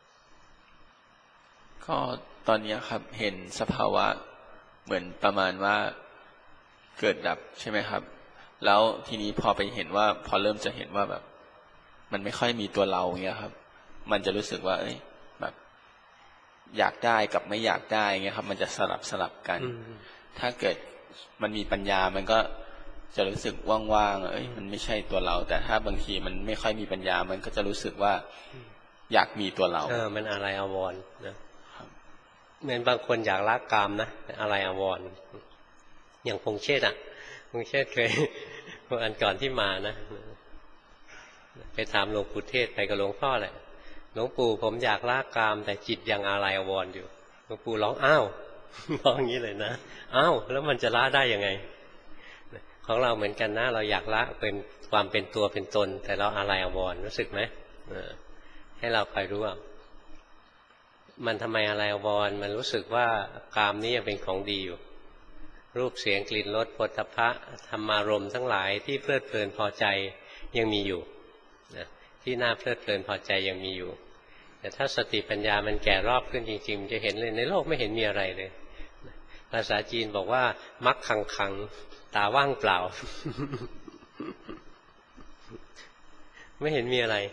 ก็ตอนนี้ครับเห็นสภาวะเหมือนประมาณว่าเกิดดับใช่ไหมครับแล้วทีนี้พอไปเห็นว่าพอเริ่มจะเห็นว่าแบบมันไม่ค่อยมีตัวเราเงี้ยครับมันจะรู้สึกว่าเอ้ยแบบอยากได้กับไม่อยากได้เงี้ยครับมันจะสลับสลับกันถ้าเกิดมันมีปัญญามันก็จะรู้สึกว่างๆเอ้ยมันไม่ใช่ตัวเราแต่ถ้าบางทีมันไม่ค่อยมีปัญญามันก็จะรู้สึกว่าอยากมีตัวเราเออมันอะไรอวรณ์นะเหมือนบางคนอยากละกามนะอะไรอวรณ์อย่างพงเชษอ่ะพงเชษเคยวันก่อนที่มานะไปถามหลวงปู่เทศไปกับหลวงพ่อแหละหลวงปู่ผมอยากละกามแต่จิตยังอะไรอวรณ์อยู่หลวงปู่ร้องอ้าวร้องอย่างนี้เลยนะอ้าวแล้วมันจะละได้ยังไงของเราเหมือนกันนะเราอยากละเป็นความเป็นตัวเป็นตนแต่เราอะไรอวรณ์รู้สึกไหมให้เราคอยรู้ว่ามันทำไมอะไรอวรณ์มันรู้สึกว่ากามนี้ยังเป็นของดีอยู่รูปเสียงกลิ่นรสโผฏฐัพพะธรรมารมณ์ทั้งหลายที่เพลิดเพลินพอใจยังมีอยู่นะที่น่าเพลิดเพลินพอใจยังมีอยู่แต่ถ้าสติปัญญามันแก่รอบขึ้นจริงๆจะเห็นเลยในโลกไม่เห็นมีอะไรเลยภาษาจีนบอกว่ามักขังขังตาว่างเปล่า ไม่เห็นมีอะไร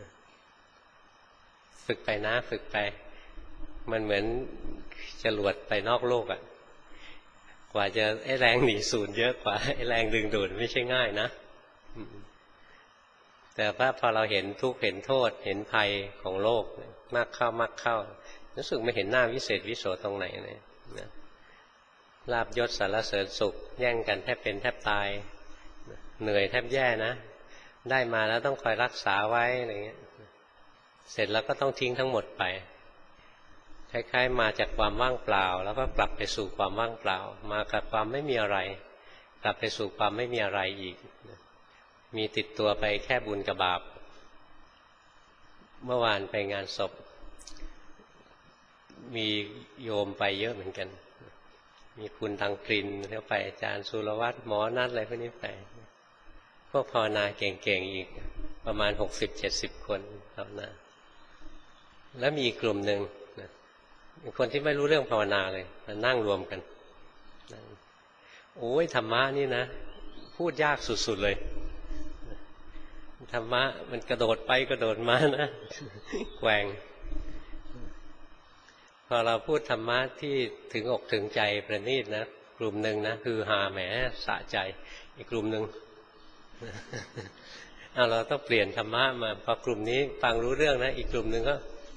ฝึกไปนะฝึกไปมันเหมือนจรวดไปนอกโลกอ่ะกว่าจะไอ้แรงหนีสูญเยอะกว่าไอ้แรงดึงดูดไม่ใช่ง่ายนะแต่ว่าพอเราเห็นทุกข์เห็นโทษเห็นภัยของโลกมากเข้ามากเข้ารู้สึกไม่เห็นหน้าวิเศษวิโสตรงไหนเลยนะลาภยศสรรเสริญสุขแย่งกันแทบเป็นแทบตายเหนื่อยแทบแย่นะได้มาแล้วต้องคอยรักษาไว้อะไรเงี้ยเสร็จแล้วก็ต้องทิ้งทั้งหมดไปคล้ายๆมาจากความว่างเปล่าแล้วก็กลับไปสู่ความว่างเปล่ามากับความไม่มีอะไรกลับไปสู่ความไม่มีอะไรอีกมีติดตัวไปแค่บุญกับบาปเมื่อวานไปงานศพมีโยมไปเยอะเหมือนกันมีคุณทางกลิ่นแล้วไปอาจารย์สุรวัตรหมอนัดอะไรพวกนี้ไปพวกภาวนาเก่งๆอีกประมาณหกสิบเจ็ดสิบคนภาวนาแล้วมีอีกกลุ่มหนึ่งคนที่ไม่รู้เรื่องภาวนาเลยมานั่งรวมกันโอ้ยธรรมะนี่นะพูดยากสุดๆเลยธรรมะมันกระโดดไปกระโดดมานะแกว่งพอเราพูดธรรมะที่ถึงอกถึงใจประณีตนะกลุ่มหนึ่งนะคือหาแหมสะใจอีกกลุ่มหนึ่งเอาเราต้องเปลี่ยนธรรมะมาพอกลุ่มนี้ฟังรู้เรื่องนะอีกกลุ่มหนึ่งก็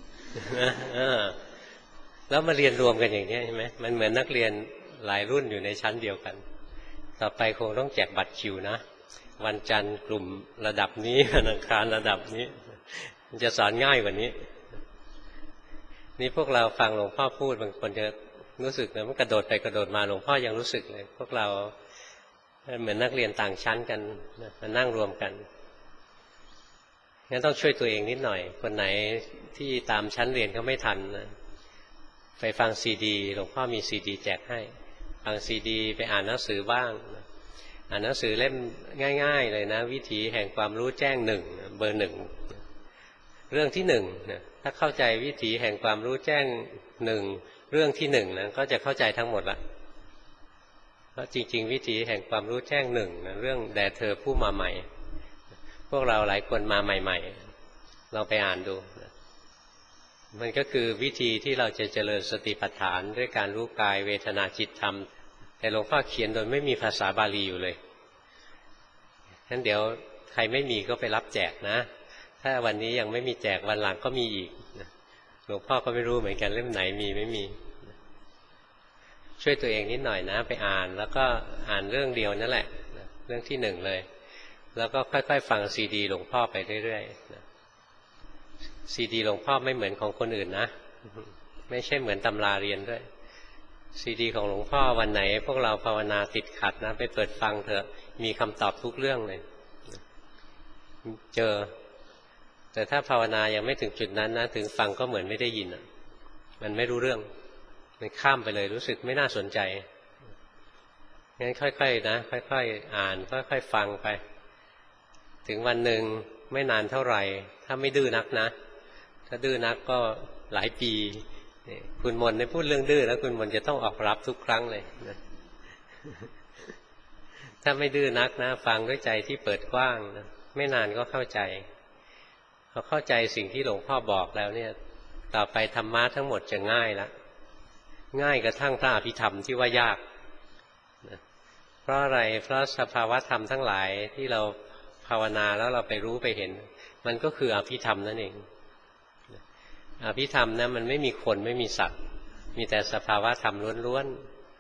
แล้วมาเรียนรวมกันอย่างนี้ใช่ไหมมันเหมือนนักเรียนหลายรุ่นอยู่ในชั้นเดียวกันต่อไปคงต้องแจกบัตรคิวนะวันจันทร์กลุ่มระดับนี้วันอังคารระดับนี้มันจะสอนง่ายกว่านี้นี่พวกเราฟังหลวงพ่อพูดบางคนจะรู้สึกนะมันกระโดดไปกระโดดมาหลวงพ่อยังรู้สึกเลยพวกเราเหมือนนักเรียนต่างชั้นกันมานั่งรวมกันงั้นต้องช่วยตัวเองนิดหน่อยคนไหนที่ตามชั้นเรียนเขาไม่ทันนะไปฟังซีดีหลวงพ่อมีซีดีแจกให้ฟังซีดีไปอ่านหนังสือบ้างอ่านหนังสือเล่มง่ายๆเลยนะวิถีแห่งความรู้แจ้งหนึ่งเบอร์หนึ่งเรื่องที่หนึ่งนะถ้าเข้าใจวิถีแห่งความรู้แจ้งหนึ่งเรื่องที่หนึ่งนะก็จะเข้าใจทั้งหมดละเพราะจริงๆวิถีแห่งความรู้แจ้งหนึ่งนะเรื่องแด่เธอผู้มาใหม่พวกเราหลายคนมาใหม่ๆเราไปอ่านดูมันก็คือวิธีที่เราจะเจริญสติปัฏฐานด้วยการรู้กายเวทนาจิตธรรมแต่หลวงพ่อเขียนโดยไม่มีภาษาบาลีอยู่เลยงั้นเดี๋ยวใครไม่มีก็ไปรับแจกนะถ้าวันนี้ยังไม่มีแจกวันหลังก็มีอีกหลวงพ่อก็ไม่รู้เหมือนกันเล่มไหนมีไม่มีช่วยตัวเองนิดหน่อยนะไปอ่านแล้วก็อ่านเรื่องเดียวนั่นแหละเรื่องที่หนึ่งเลยแล้วก็ค่อยๆฟังซีดีหลวงพ่อไปเรื่อยๆซีดีหลวงพ่อไม่เหมือนของคนอื่นนะไม่ใช่เหมือนตำราเรียนด้วยซีดีของหลวงพ่อวันไหนพวกเราภาวนาติดขัดนะไปเปิดฟังเถอะมีคำตอบทุกเรื่องเลยเจอแต่ถ้าภาวนายังไม่ถึงจุดนั้นนะถึงฟังก็เหมือนไม่ได้ยินอ่ะมันไม่รู้เรื่องมันข้ามไปเลยรู้สึกไม่น่าสนใจงั้นค่อยๆนะค่อยๆอ่านค่อยๆฟังไปถึงวันหนึ่งไม่นานเท่าไหร่ถ้าไม่ดื้อนักนะถ้าดื้อนักก็หลายปีคุณมนได้พูดเรื่องดื้อแล้วคุณมนจะต้องออกรับทุกครั้งเลยนะถ้าไม่ดื้อนักนะฟังด้วยใจที่เปิดกว้างนะไม่นานก็เข้าใจพอเข้าใจสิ่งที่หลวงพ่อบอกแล้วเนี่ยต่อไปธรรมะทั้งหมดจะง่ายละง่ายกระทั่งพระอภิธรรมที่ว่ายากนะเพราะอะไรเพราะสภาวะธรรมทั้งหลายที่เราภาวนาแล้วเราไปรู้ไปเห็นมันก็คืออภิธรรมนั่นเองอภิธรรมนะมันไม่มีคนไม่มีสัตว์มีแต่สภาวะธรรมล้วน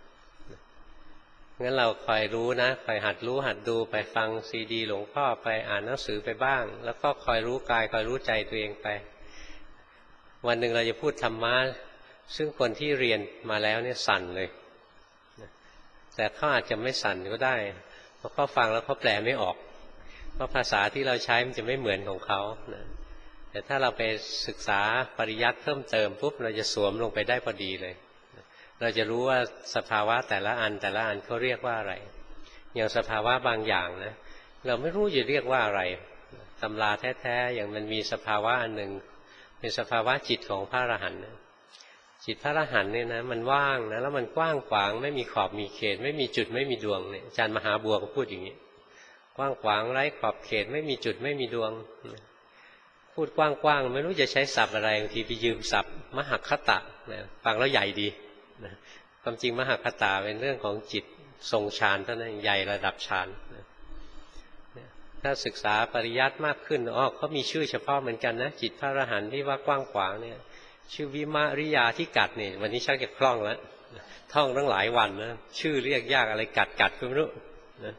ๆงั้นเราคอยรู้นะคอยหัดรู้หัดดูไปฟังซีดีหลวงพ่อไปอ่านหนังสือไปบ้างแล้วก็คอยรู้กายคอยรู้ใจตัวเองไปวันหนึ่งเราจะพูดธรรมะซึ่งคนที่เรียนมาแล้วเนี่ยสั่นเลยแต่เขาอาจจะไม่สั่นก็ได้เพราะเขาฟังแล้วเขาแปลไม่ออกเพราะภาษาที่เราใช้มันจะไม่เหมือนของเขานะแต่ถ้าเราไปศึกษาปริยัติเพิ่มเติมปุ๊บเราจะสวมลงไปได้พอดีเลยเราจะรู้ว่าสภาวะแต่ละอันแต่ละอันเขาเรียกว่าอะไรอย่างสภาวะบางอย่างนะเราไม่รู้จะเรียกว่าอะไรตำราแท้ๆอย่างมันมีสภาวะอันหนึ่งเป็นสภาวะจิตของพระอรหันต์จิตพระอรหันต์เนี่ยนะมันว่างนะแล้วมันกว้างขวางไม่มีขอบมีเขตไม่มีจุดไม่มีดวงเนี่ยอาจารย์มหาบัวก็พูดอย่างนี้กว้างขวางไร้ขอบเขตไม่มีจุดไม่มีดวงพูดกว้างๆไม่รู้จะใช้ศัพท์อะไรบางทีไปยืมศัพท์มหคตะนะฟังแล้วใหญ่ดีนะความจริงมหคตาเป็นเรื่องของจิตทรงฌานเท่านั้นใหญ่ระดับฌานถ้าศึกษาปริยัติมากขึ้นอ๋อเขามีชื่อเฉพาะเหมือนกันนะจิตพระอรหันต์ที่ว่ากว้างขวางเนี่ยชื่อวิมาริยาที่กัดเนี่ยวันนี้ชักจะคล่องแล้วท่องตั้งหลายวันนะชื่อเรียกยากอะไรกัดกัดก็ไม่รู้นะ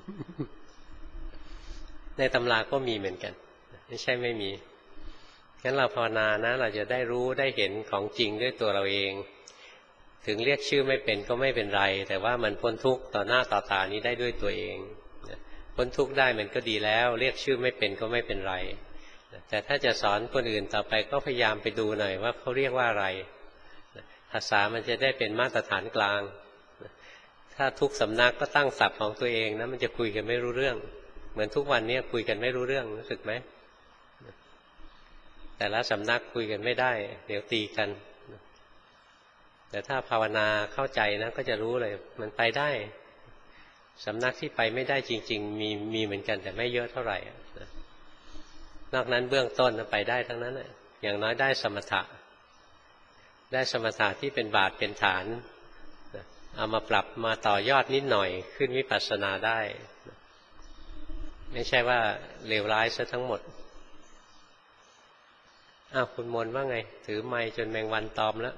ในตำราก็มีเหมือนกันไม่ใช่ไม่มีงั้นเราภาวนานะเราจะได้รู้ได้เห็นของจริงด้วยตัวเราเองถึงเรียกชื่อไม่เป็นก็ไม่เป็นไรแต่ว่ามันพ้นทุกข์ต่อหน้าต่อตานี้ได้ด้วยตัวเองพ้นทุกข์ได้มันก็ดีแล้วเรียกชื่อไม่เป็นก็ไม่เป็นไรแต่ถ้าจะสอนคนอื่นต่อไปก็พยายามไปดูหน่อยว่าเขาเรียกว่าอะไรภาษามันจะได้เป็นมาตรฐานกลางถ้าทุกสำนักก็ตั้งศัพท์ของตัวเองนะมันจะคุยกันไม่รู้เรื่องเหมือนทุกวันนี้คุยกันไม่รู้เรื่องรู้สึกไหมแต่ละสำนักคุยกันไม่ได้เดี๋ยวตีกันแต่ถ้าภาวนาเข้าใจนะก็จะรู้เลยมันไปได้สำนักที่ไปไม่ได้จริงๆมีมีเหมือนกันแต่ไม่เยอะเท่าไหร่นอกนั้นเบื้องต้นไปได้ทั้งนั้นอย่างน้อยได้สมถะได้สมถะที่เป็นบาทเป็นฐานเอามาปรับมาต่อยอดนิดหน่อยขึ้นวิปัสสนาได้ไม่ใช่ว่าเลวร้ายซะทั้งหมดอ้าวคุณมนว่าไงถือไมค์จนแมงวันตอมแล้ว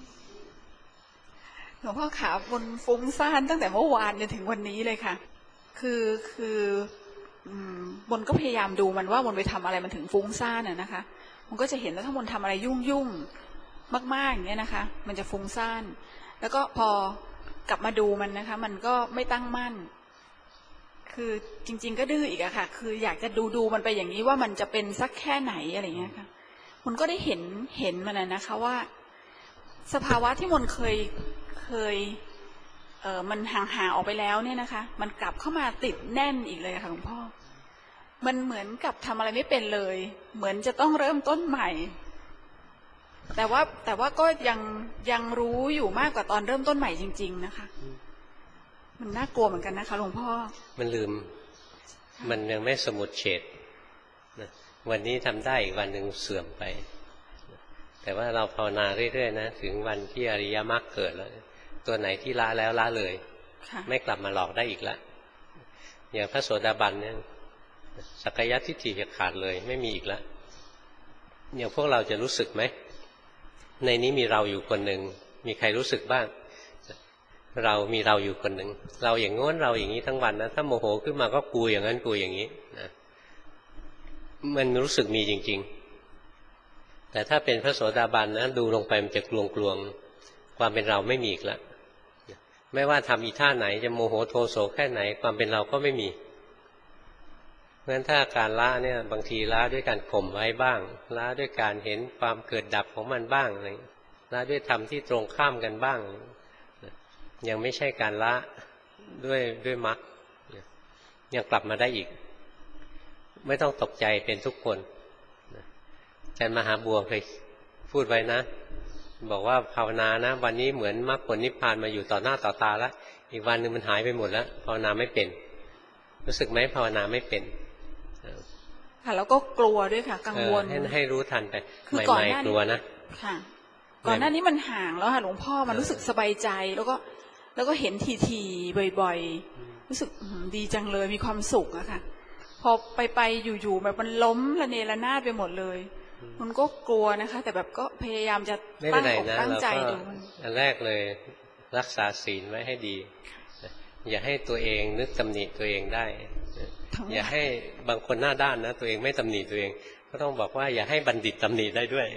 หลวงพ่อขาบนฟุ้งซ่านตั้งแต่เมื่อวานจนถึงวันนี้เลยค่ะคือคือบนก็พยายามดูมันว่าบนไปทำอะไรมันถึงฟุ้งซ่านน่ะนะคะมันก็จะเห็นว่าถ้าบนทำอะไรยุ่งยุ่งมากๆอย่างเงี้ยนะคะมันจะฟุ้งซ่านแล้วก็พอกลับมาดูมันนะคะมันก็ไม่ตั้งมั่นคือจริงๆก็ดื้ออีกอะค่ะคืออยากจะดูดูมันไปอย่างนี้ว่ามันจะเป็นสักแค่ไหนอะไรเงี้ยค่ะมันก็ได้เห็นเห็นมันนะคะว่าสภาวะที่มันเคยเคยเอ่อมันห่างๆออกไปแล้วเนี่ยนะคะมันกลับเข้ามาติดแน่นอีกเลยค่ะหลวงพ่อมันเหมือนกับทำอะไรไม่เป็นเลยเหมือนจะต้องเริ่มต้นใหม่แต่ว่าแต่ว่าก็ยังยังรู้อยู่มากกว่าตอนเริ่มต้นใหม่จริงๆนะคะมันน่ากลัวเหมือนกันนะคะหลวงพ่อมันลืมมันยังไม่สมุดเฉดวันนี้ทำได้อีกวันหนึ่งเสื่อมไปแต่ว่าเราภาวนาเรื่อยๆนะถึงวันที่อริยมรรคเกิดแล้วตัวไหนที่ละแล้วละเลยไม่กลับมาหลอกได้อีกแล้วอย่างพระโสดาบันเนี่ยสักกายทิฏฐิจะขาดเลยไม่มีอีกแล้วอย่างพวกเราจะรู้สึกไหมในนี้มีเราอยู่คนหนึ่งมีใครรู้สึกบ้างเรามีเราอยู่คนหนึ่งเราอย่างง้นเราอย่างนี้ทั้งวันนะถ้าโมโหขึ้นมาก็กูอย่างนั้นกูอย่างนี้นะมันรู้สึกมีจริงๆแต่ถ้าเป็นพระโสดาบันนะดูลงไปมันจะกลวงๆความเป็นเราไม่มีอีกแล้วไม่ว่าทำอีท่าไหนจะโมโหโทโสแค่ไหนความเป็นเราก็ไม่มีเพราะฉะนั้นถ้าการละเนี่ยบางทีละด้วยการข่มไว้บ้างละด้วยการเห็นความเกิดดับของมันบ้างอะไรละด้วยธรรมที่ตรงข้ามกันบ้างยังไม่ใช่การละด้วยด้วยมรรคยังกลับมาได้อีกไม่ต้องตกใจเป็นทุกคนอาจารย์มหาบัวเคยพูดไว้นะบอกว่าภาวนานะวันนี้เหมือนมรรคผลนิพพานมาอยู่ต่อหน้าต่อตาแล้วอีกวันหนึ่งมันหายไปหมดแล้วภาวนาไม่เป็นรู้สึกไหมภาวนาไม่เป็นค่ะแล้วก็กลัวด้วยค่ะกังวลให้ให้รู้ทันไปคือก่อนหน้ากลัวนะค่ะก่อนหน้านี้มันห่างแล้วค่ะหลวงพ่อมันรู้สึกสบายใจแล้วก็แล้วก็เห็นทีๆบ่อยๆรู้สึกดีจังเลยมีความสุขอะค่ะพอไปไปอยู่ๆแบบมันล้มระเนระนาดไปหมดเลยมันก็กลัวนะคะแต่แบบก็พยายามจะตั้งอกตั้งใจดูอันแรกเลยรักษาศีลไว้ให้ดีอย่าให้ตัวเองนึกตำหนิตัวเองได้อย่าให้บางคนหน้าด้านนะตัวเองไม่ตำหนิตัวเองก็ต้องบอกว่าอย่าให้บัณฑิตตำหนิได้ด้วย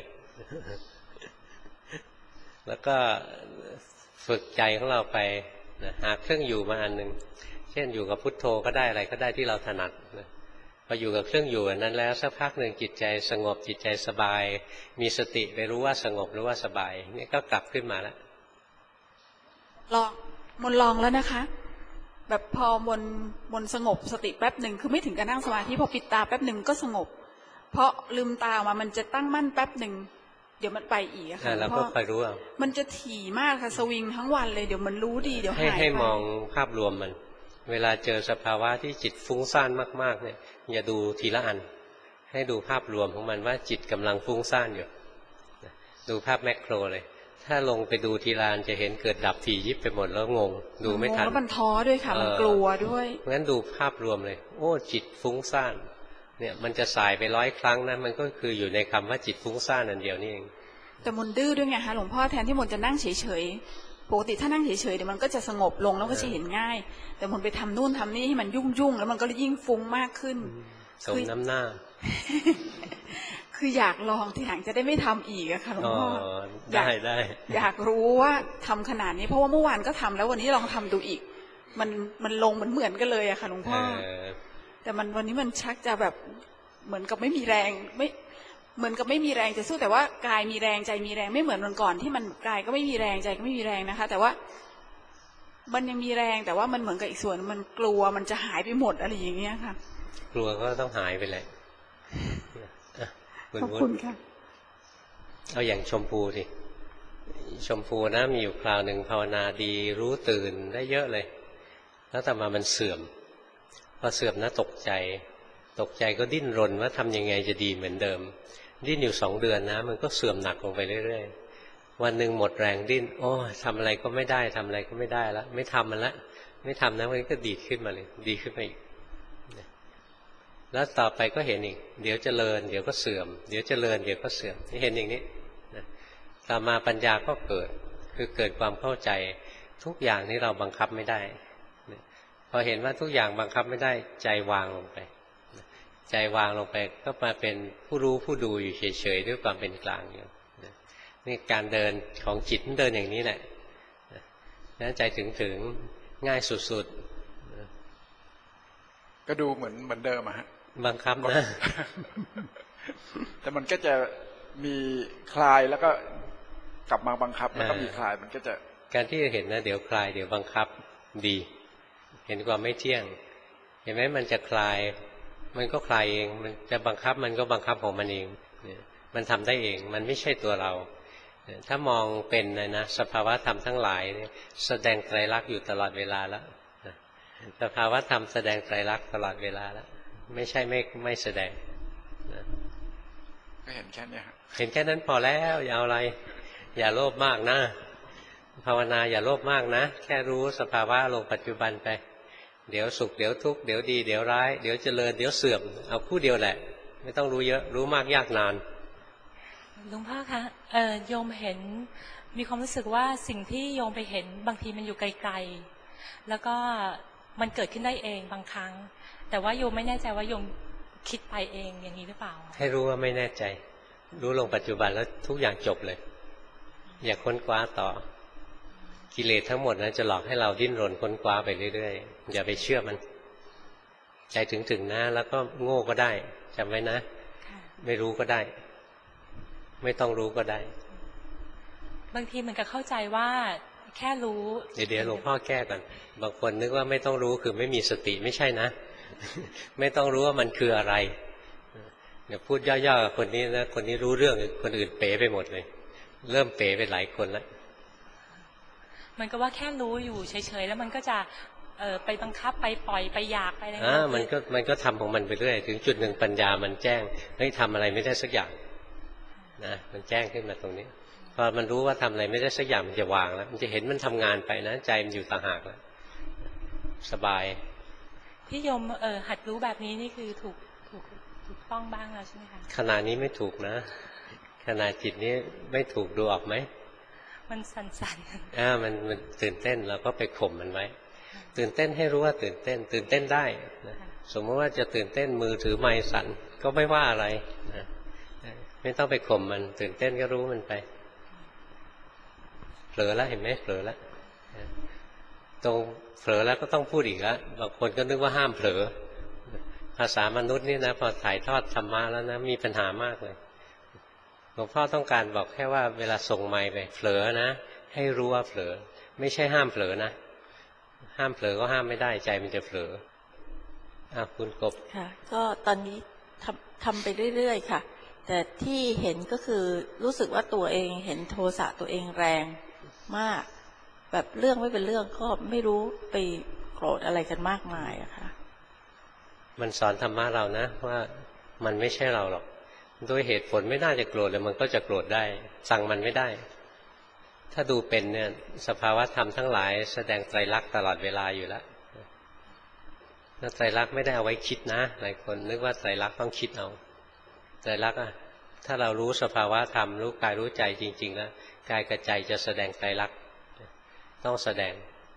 แล้วก็ฝึกใจของเราไปนะหาเครื่องอยู่มาอันหนึ่งเช่นอยู่กับพุทโธก็ได้อะไรก็ได้ที่เราถนัดนะพออยู่กับเครื่องอยู่นั้นแล้วสักพักหนึ่งจิตใจสงบจิตใจสบายมีสติไปรู้ว่าสงบรู้ว่าสบายนี่ก็กลับขึ้นมาแล้วลองมนลองแล้วนะคะแบบพอมนมนสงบสติแป๊บหนึ่งคือไม่ถึงกับนั่งสมาธิพอปิดตาแป๊บหนึ่งก็สงบเพราะลืมตาออกมามันจะตั้งมั่นแป๊บหนึ่งเดี๋ยวมันไปอีกอะค่ะเราก็คอยรู้เอามันจะถี่มากค่ะสวิงทั้งวันเลยเดี๋ยวมันรู้ดีเดี๋ยวหายไปให้มองภาพรวมมันเวลาเจอสภาวะที่จิตฟุ้งซ่านมากๆเนี่ยอย่าดูทีละอันให้ดูภาพรวมของมันว่าจิตกำลังฟุ้งซ่านอยู่ดูภาพแมคโครเลยถ้าลงไปดูทีลานจะเห็นเกิดดับถี่ยิบไปหมดแล้วงงดูไม่ทันแล้วมันท้อด้วยค่ะมันกลัวด้วยงั้นดูภาพรวมเลยโอ้จิตฟุ้งซ่านเนี่ยมันจะสายไปร้อยครั้งนะมันก็คืออยู่ในคำว่าจิตฟุ้งซ่านอันเดียวนี่เองแต่มนดื้อด้วยไงคะหลวงพ่อแทนที่มนจะนั่งเฉยๆปกติถ้านั่งเฉยๆเดี๋ยวมันก็จะสงบลงแล้วก็จะเห็นง่ายแต่มนไปทำนู่นทำนี่ให้มันยุ่งๆแล้วมันก็ยิ่งฟุ้งมากขึ้นสมน้ำหน้าคืออยากลองทีหลังจะได้ไม่ทำอีกอะค่ะหลวงพ่อได้ได้อยากรู้ว่าทำขนาดนี้เพราะว่าเมื่อวานก็ทำแล้ววันนี้ลองทำดูอีกมันมันลงเหมือนเหมือนกันเลยอะค่ะหลวงพ่อแต่มันวันนี้มันชักจะแบบเหมือนกับไม่มีแรงไม่เหมือนกับไม่มีแรงจะสู้แต่ว่ากายมีแรงใจมีแรงไม่เหมือนวันก่อนที่มันกายก็ไม่มีแรงใจก็ไม่มีแรงนะคะแต่ว่ามันยังมีแรงแต่ว่ามันเหมือนกับอีกส่วนมันกลัวมันจะหายไปหมดอะไรอย่างเงี้ยค่ะกลัวก็ต้องหายไปแหละขอบคุณค่ะเอาอย่างชมพูสิชมพูนะมีอยู่คราวหนึ่งภาวนาดีรู้ตื่นได้เยอะเลยแล้วต่อมามันเสื่อมพอเสื่อมนะตกใจตกใจก็ดิ้นรนว่าทำยังไงจะดีเหมือนเดิมดิ้นอยู่สองเดือนนะมันก็เสื่อมหนักลงไปเรื่อยๆวันหนึ่งหมดแรงดิ้นโอ้ทำอะไรก็ไม่ได้ทำอะไรก็ไม่ได้แล้วไม่ทำมันละไม่ทำนะมันก็ดีขึ้นมาเลยดีขึ้นมาอีกแล้วต่อไปก็เห็นอีกเดี๋ยวเจริญเดี๋ยวก็เสื่อมเดี๋ยวเจริญเดี๋ยวก็เสื่อมนี่เห็นอย่างนี้นะต่อมาปัญญาก็เกิดคือเกิดความเข้าใจทุกอย่างนี้เราบังคับไม่ได้พอเห็นว่าทุกอย่างบังคับไม่ได้ใจวางลงไปใจวางลงไปก็มาเป็นผู้รู้ผู้ดูอยู่เฉยๆด้วยความเป็นกลางอยู่นี่การเดินของจิตมันเดินอย่างนี้แหละนั้นใจถึงถึงง่ายสุดๆก็ดูเหมือนเหมือนเดิมอะฮะบังคับนะแต่มันก็จะมีคลายแล้วก็กลับมาบังคับแล้วก็มีคลายมันก็จะการที่จะเห็นนะเดี๋ยวคลายเดี๋ยวบังคับดีเห็นความไม่เที่ยงเห็นไหมมันจะคลายมันก็คลายเองมันจะบังคับมันก็บังคับของมันเองมันทำได้เองมันไม่ใช่ตัวเราถ้ามองเป็นเลยนะสภาวะธรรมทั้งหลายแสดงไตรลักษณ์อยู่ตลอดเวลาแล้วสภาวะธรรมแสดงไตรลักษณ์ตลอดเวลาแล้วไม่ใช่ไม่ไม่แสดงก็เห็นแค่นี้เห็นแค่นั้นพอแล้วอย่าเอาอะไรอย่าโลภมากนะภาวนาอย่าโลภมากนะแค่รู้สภาวะลงปัจจุบันไปเดี๋ยวสุขเดี๋ยวทุกข์เดี๋ยวดีเดี๋ยวร้ายเดี๋ยวเจริญเดี๋ยวเสื่อมเอาคู่เดียวแหละไม่ต้องรู้เยอะรู้มากยากนานหลวงพ่อคะเอ่อโยมเห็นมีความรู้สึกว่าสิ่งที่โยมไปเห็นบางทีมันอยู่ไกลๆแล้วก็มันเกิดขึ้นได้เองบางครั้งแต่ว่าโยมไม่แน่ใจว่าโยมคิดไปเองอย่างนี้หรือเปล่าให้รู้ว่าไม่แน่ใจรู้ลงปัจจุบันแล้วทุกอย่างจบเลยอย่าค้นคว้าต่อกิเลสทั้งหมดนะจะหลอกให้เราดิ้นรนค้นคว้าไปเรื่อยๆอย่าไปเชื่อมันใจถึงๆนะแล้วก็โง่ก็ได้จำไว้นะไม่รู้ก็ได้ไม่ต้องรู้ก็ได้บางทีมันก็เข้าใจว่าแค่รู้เดี๋ยวเดี๋ยวหลวงพ่อแก้ก่อนบางคนนึกว่าไม่ต้องรู้คือไม่มีสติไม่ใช่นะ ไม่ต้องรู้ว่ามันคืออะไรเดี๋ยวพูดย่อๆกับคนนี้นะคนนี้รู้เรื่องคนอื่นเป๋ไปหมดเลยเริ่มเป๋ไปหลายคนแล้วมันก็ว่าแค่รู้อยู่เฉยๆแล้วมันก็จะเออไปบังคับไปปล่อยไปอยากไปอะไรอ่ามันก็มันก็ทำของมันไปเรื่อยถึงจุดหนึ่งปัญญามันแจ้งเฮ้ยทำอะไรไม่ได้สักอย่างนะมันแจ้งขึ้นมาตรงนี้พอมันรู้ว่าทำอะไรไม่ได้สักอย่างมันจะวางแล้วมันจะเห็นมันทำงานไปนะใจมันอยู่ต่างหากแล้วสบายที่โยมเออหัดรู้แบบนี้นี่คือถูกถูกถูกต้องบ้างแล้วใช่ไหมคะขณะนี้ไม่ถูกนะขณะจิตนี้ไม่ถูกดูออกไหมมันสั่นๆอ่ามันมันตื่นเต้นเราก็ไปข่มมันไว้ตื่นเต้นให้รู้ว่าตื่นเต้นตื่นเต้นได้นะสมมติว่าจะตื่นเต้นมือถือไม้สั่นก็ไม่ว่าอะไรนะไม่ต้องไปข่มมันตื่นเต้นก็รู้มันไปเผลอแล้วเห็นไหมเผลอแล้วตรงเผลอแล้วก็ต้องพูดอีกแล้วบางคนก็นึกว่าห้ามเผลอภาษามนุษย์นี่นะพอถ่ายทอดธรรมะแล้วนะมีปัญหามากเลยหลวงพ่อต้องการบอกแค่ว่าเวลาส่งไมค์ไปเผลอนะให้รู้ว่าเผลอไม่ใช่ห้ามเผลอนะห้ามเผลอก็ห้ามไม่ได้ใจมันจะเผลออ่ะคุณกบค่ะก็ตอนนี้ทำทำไปเรื่อยๆค่ะแต่ที่เห็นก็คือรู้สึกว่าตัวเองเห็นโทสะตัวเองแรงมากแบบเรื่องไม่เป็นเรื่องก็ไม่รู้ไปโกรธอะไรกันมากมายอะค่ะมันสอนธรรมะเรานะว่ามันไม่ใช่เราหรอกโดยเหตุผลไม่น่าจะโกรธแต่มันก็จะโกรธได้สั่งมันไม่ได้ถ้าดูเป็นเนี่ยสภาวะธรรมทั้งหลายแสดงไตรลักษณ์ตลอดเวลาอยู่แล้วไตรลักษณ์ไม่ได้เอาไว้คิดนะหลายคนนึกว่าไตรลักษณ์ต้องคิดเอาไตรลักษณ์อะถ้าเรารู้สภาวะธรรมรู้กายรู้ใจจริงๆแล้วกายกับใจจะแสดงไตรลักษณ์ต้องแสดง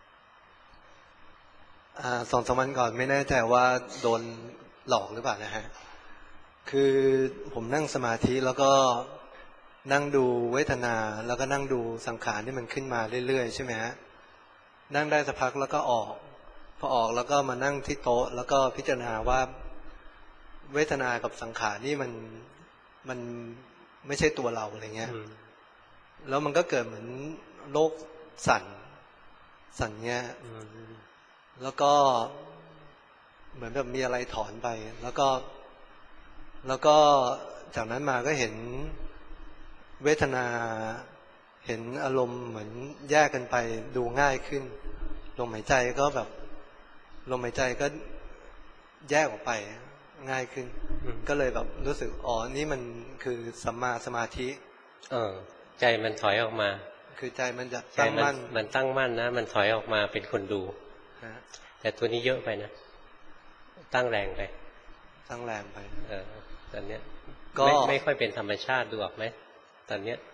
อ่าสองสามวันก่อนไม่แน่ใจว่าโดนหลอกหรือเปล่านะฮะคือผมนั่งสมาธิแล้วก็นั่งดูเวทนาแล้วก็นั่งดูสังขารที่มันขึ้นมาเรื่อยๆใช่ไหมฮะนั่งได้สักพักแล้วก็ออกพอออกแล้วก็มานั่งที่โต๊ะแล้วก็พิจารณาว่าเวทนากับสังขารนี่มันมันไม่ใช่ตัวเราอะไรเงี้ยแล้วมันก็เกิดเหมือนโลกสั่นสั่นเงี้ยแล้วก็เหมือนแบบมีอะไรถอนไปแล้วก็แล้วก็จากนั้นมาก็เห็นเวทนาเห็นอารมณ์เหมือนแยกกันไปดูง่ายขึ้นลมหายใจก็แบบลมหายใจก็แยกออกไปง่ายขึ้นก็เลยแบบรู้สึกอ๋อนี่มันคือสัมมาสมาธิเออใจมันถอยออกมาคือใจมันจะตั้งมั่นมันตั้งมั่นนะมันถอยออกมาเป็นคนดูแต่ตัวนี้เยอะไปนะตั้งแรงไปตั้งแรงไปเออตอนเนี้ยก็ไม่ไม่ค่อยเป็นธรรมชาติดูออกไหมตอนเนี้ย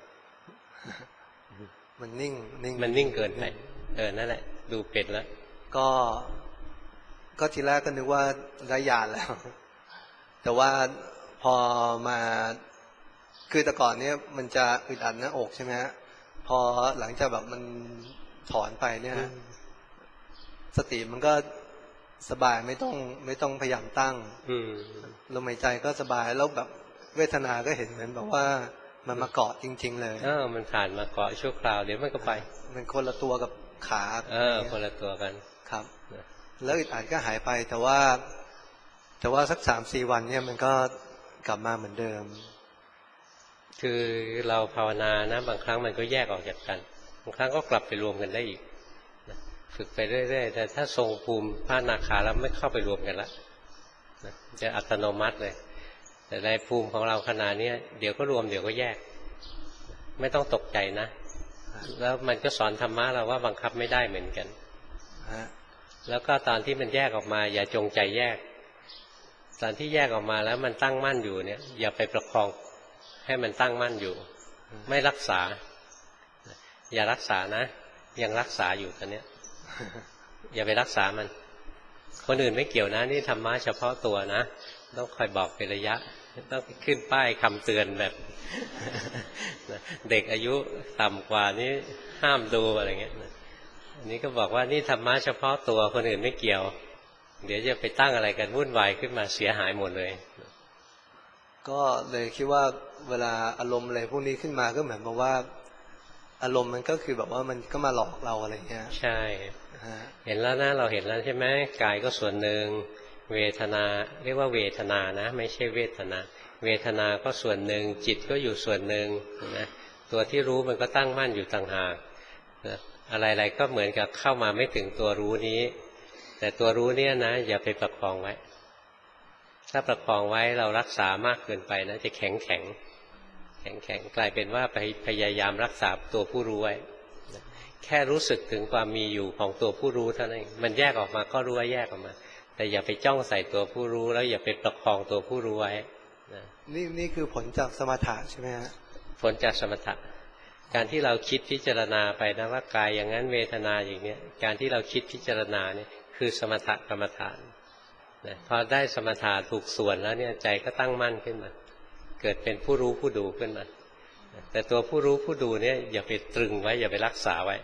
มันนิ่งนิ่งมันนิ่งเกินไปเออนั่นแหละดูเป็นแล้วก็ก็ทีแรกก็นึกว่าได้ญาณแล้วแต่ว่าพอมาคือแต่ก่อนเนี้ยมันจะอึดอัดหน้าอกใช่ไหมฮะพอหลังจากแบบมันถอนไปเนี่ยสติมันก็สบายไม่ต้องไม่ต้องพยายามตั้งลมหายใจก็สบายแล้วแบบเวทนาก็เห็นเหมือนแบบว่ามันมาเกาะจริงๆเลยเออมันผ่านมาเกาะชั่วคราวเดี๋ยวมันก็ไปมันคนละตัวกับขาเออคนละตัวกันครับแล้วอึดอัดก็หายไปแต่ว่าแต่ว่าสักสามสี่วันเนี่ยมันก็กลับมาเหมือนเดิมคือเราภาวนานะบางครั้งมันก็แยกออกจากกันบางครั้งก็กลับไปรวมกันได้อีกฝึกไปเรื่อยๆแต่ถ้าทรงภูมิพระอนาคาแล้วไม่เข้าไปรวมกันละจะอัตโนมัติเลยแต่ในภูมิของเราขนาดนี้เดี๋ยวก็รวมเดี๋ยวก็แยกไม่ต้องตกใจนะแล้วมันก็สอนธรรมะเราว่าบังคับไม่ได้เหมือนกันแล้วก็ตอนที่มันแยกออกมาอย่าจงใจแยกตอนที่แยกออกมาแล้วมันตั้งมั่นอยู่เนี่ยอย่าไปประคองให้มันตั้งมั่นอยู่ไม่รักษาอย่ารักษานะยังรักษาอยู่ตอนเนี้ยอย่าไปรักษามันคนอื่นไม่เกี่ยวนะนี่ธรรมะเฉพาะตัวนะต้องคอยบอกเป็นระยะต้องขึ้นป้ายคำเตือนแบบเด็กอายุต่ำกว่านี้ห้ามดูอะไรเงี้ยอันนี้ก็บอกว่านี่ธรรมะเฉพาะตัวคนอื่นไม่เกี่ยวเดี๋ยวจะไปตั้งอะไรกันวุ่นวายขึ้นมาเสียหายหมดเลยก็เลยคิดว่าเวลาอารมณ์อะไรพวกนี้ขึ้นมาก็เหมือนกับว่าอารมณ์มันก็คือแบบว่ามันก็มาหลอกเราอะไรเงี้ยใช่เห็นแล้วนะเราเห็นแล้วใช่ไหมกายก็ส่วนหนึ่งเวทนาเรียกว่าเวทนานะไม่ใช่เวทนาเวทนาก็ส่วนหนึ่งจิตก็อยู่ส่วนหนึ่งนะตัวที่รู้มันก็ตั้งมั่นอยู่ต่างหากนะอะไรๆก็เหมือนกับเข้ามาไม่ถึงตัวรู้นี้แต่ตัวรู้เนี่ยนะอย่าไปประคองไว้ถ้าประคองไว้เรารักษามากเกินไปนะจะแข็งแข็งแข็งแข็งกลายเป็นว่าไปพยายามรักษาตัวผู้รู้ไว้แค่รู้สึกถึงความมีอยู่ของตัวผู้รู้เท่านั้นมันแยกออกมาก็รู้ว่าแยกออกมาแต่อย่าไปจ้องใส่ตัวผู้รู้แล้วอย่าไปประคองตัวผู้รู้ไว้นี่นี่คือผลจากสมถะใช่ไหมฮะผลจากสมถะการที่เราคิดพิจารณาไปนะว่ากายอย่างนั้นเวทนาอย่างเนี้ยการที่เราคิดพิจารณาเนี่ยคือสมถะกรรมฐานนะพอได้สมถะถูกส่วนแล้วเนี่ยใจก็ตั้งมั่นขึ้นมาเกิดเป็นผู้รู้ผู้ดูขึ้นมาแต่ตัวผู้รู้ผู้ดูเนี่ยอย่าไปตรึงไว้อย่าไปรักษาไว้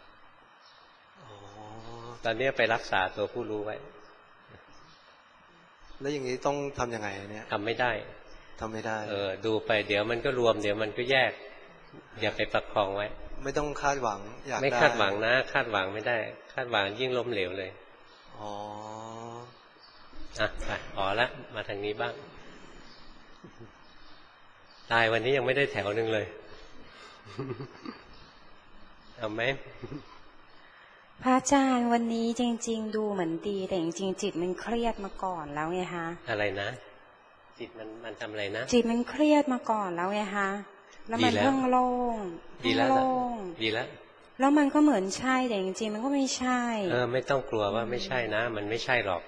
ตอนนี้ไปรักษาตัวผู้รู้ไว้แล้วอย่างนี้ต้องทำยังไงเนี่ยทำไม่ได้ทำไม่ได้เออดูไปเดี๋ยวมันก็รวมเดี๋ยวมันก็แยกอย่าไปประคองไว้ไม่ต้องคาดหวังอยากไม่คาดหวังนะคาดหวังไม่ได้คาดหวังยิ่งล้มเหลวเลยอ๋ออ่ะไปอ๋อละมาทางนี้บ้างตายวันนี้ยังไม่ได้แถวหนึ่งเลยเอาไหมพระอาจารย์วันนี้จริงๆดูเหมือนดีแต่จริงๆจิตมันเครียดมาก่อนแล้วไงคะอะไรนะจิตมันมันทำอะไรนะจิตมันเครียดมาก่อนแล้วไงคะแล้วมันเพิ่งโล่งดีแล้วโล่งดีแล้วแล้วมันก็เหมือนใช่แต่จริงๆมันก็ไม่ใช่เออไม่ต้องกลัวว่าไม่ใช่นะ มันไม่ใช่หรอก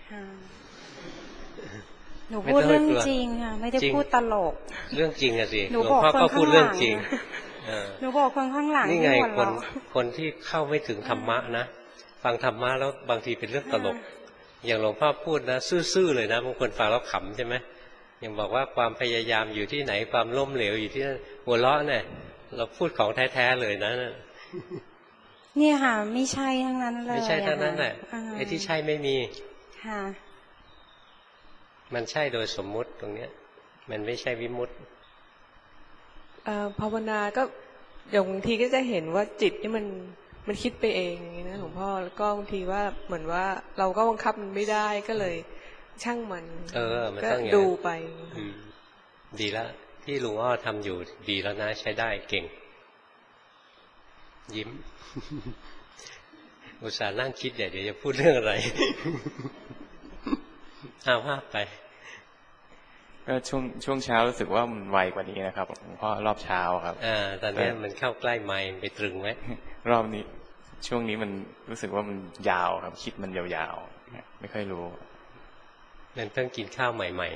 หนูพูดเรื่องจริงค่ะไม่ได้พูดตลกเรื่องจริงอะสิหนูหลวงบอกพ่อคนก็ข้างพูดเรื่องหลังจริงเออหนูบอกคนข้างหลังนี่ไงที่หัวคนเราะคนที่เข้าไม่ถึงธรรมะนะฟังธรรมะแล้วบางทีเป็นเรื่องตลก อย่างหลวงพ่อพูดนะซื่อๆเลยนะบางคนฟังแล้วขำใช่ไหมอย่างบอกว่าความพยายามอยู่ที่ไหนความล้มเหลวอยู่ที่นั่นหัวเราะเนี่ยเราพูดของแท้ๆเลยนะเนี่ยค่ะไม่ใช่ทั้งนั้นเลยไม่ใช่ทั้งนั้นแหละอ่าไอ้ที่ใช่ไม่มีค่ะมันใช่โดยสมมุติตรงเนี้ยมันไม่ใช่วิมุตติเอ่อภาวนาก็อย่างบางทีก็จะเห็นว่าจิตนี่มันมันคิดไปเองอย่างนี้นะหลวงพ่อแล้วก็บางทีว่าเหมือนว่าเราก็บังคับมันไม่ได้ก็เลยช่างมันเออมันก็ต้องอย่างนั้นดูไปอืมดีแล้วที่ลุงอ้อทำอยู่ดีแล้วนะใช้ได้เก่ง ยิ้ม อุตส่าห์นั่งคิดเดี๋ยวเดี๋ยวจะพูดเรื่องอะไร เอาว่าไปก็ช่วงช่วงเช้ารู้สึกว่ามันไวกว่านี้นะครับหลวงพ่อรอบเช้าครับอ่าตอนนี้มันเข้าใกล้ไมค์ไปตรึงไว้รอบนี้ช่วงนี้มันรู้สึกว่ามันยาวครับคิดมันยาวๆไม่ค่อยรู้มันเพิ่งกินข้าวใหม่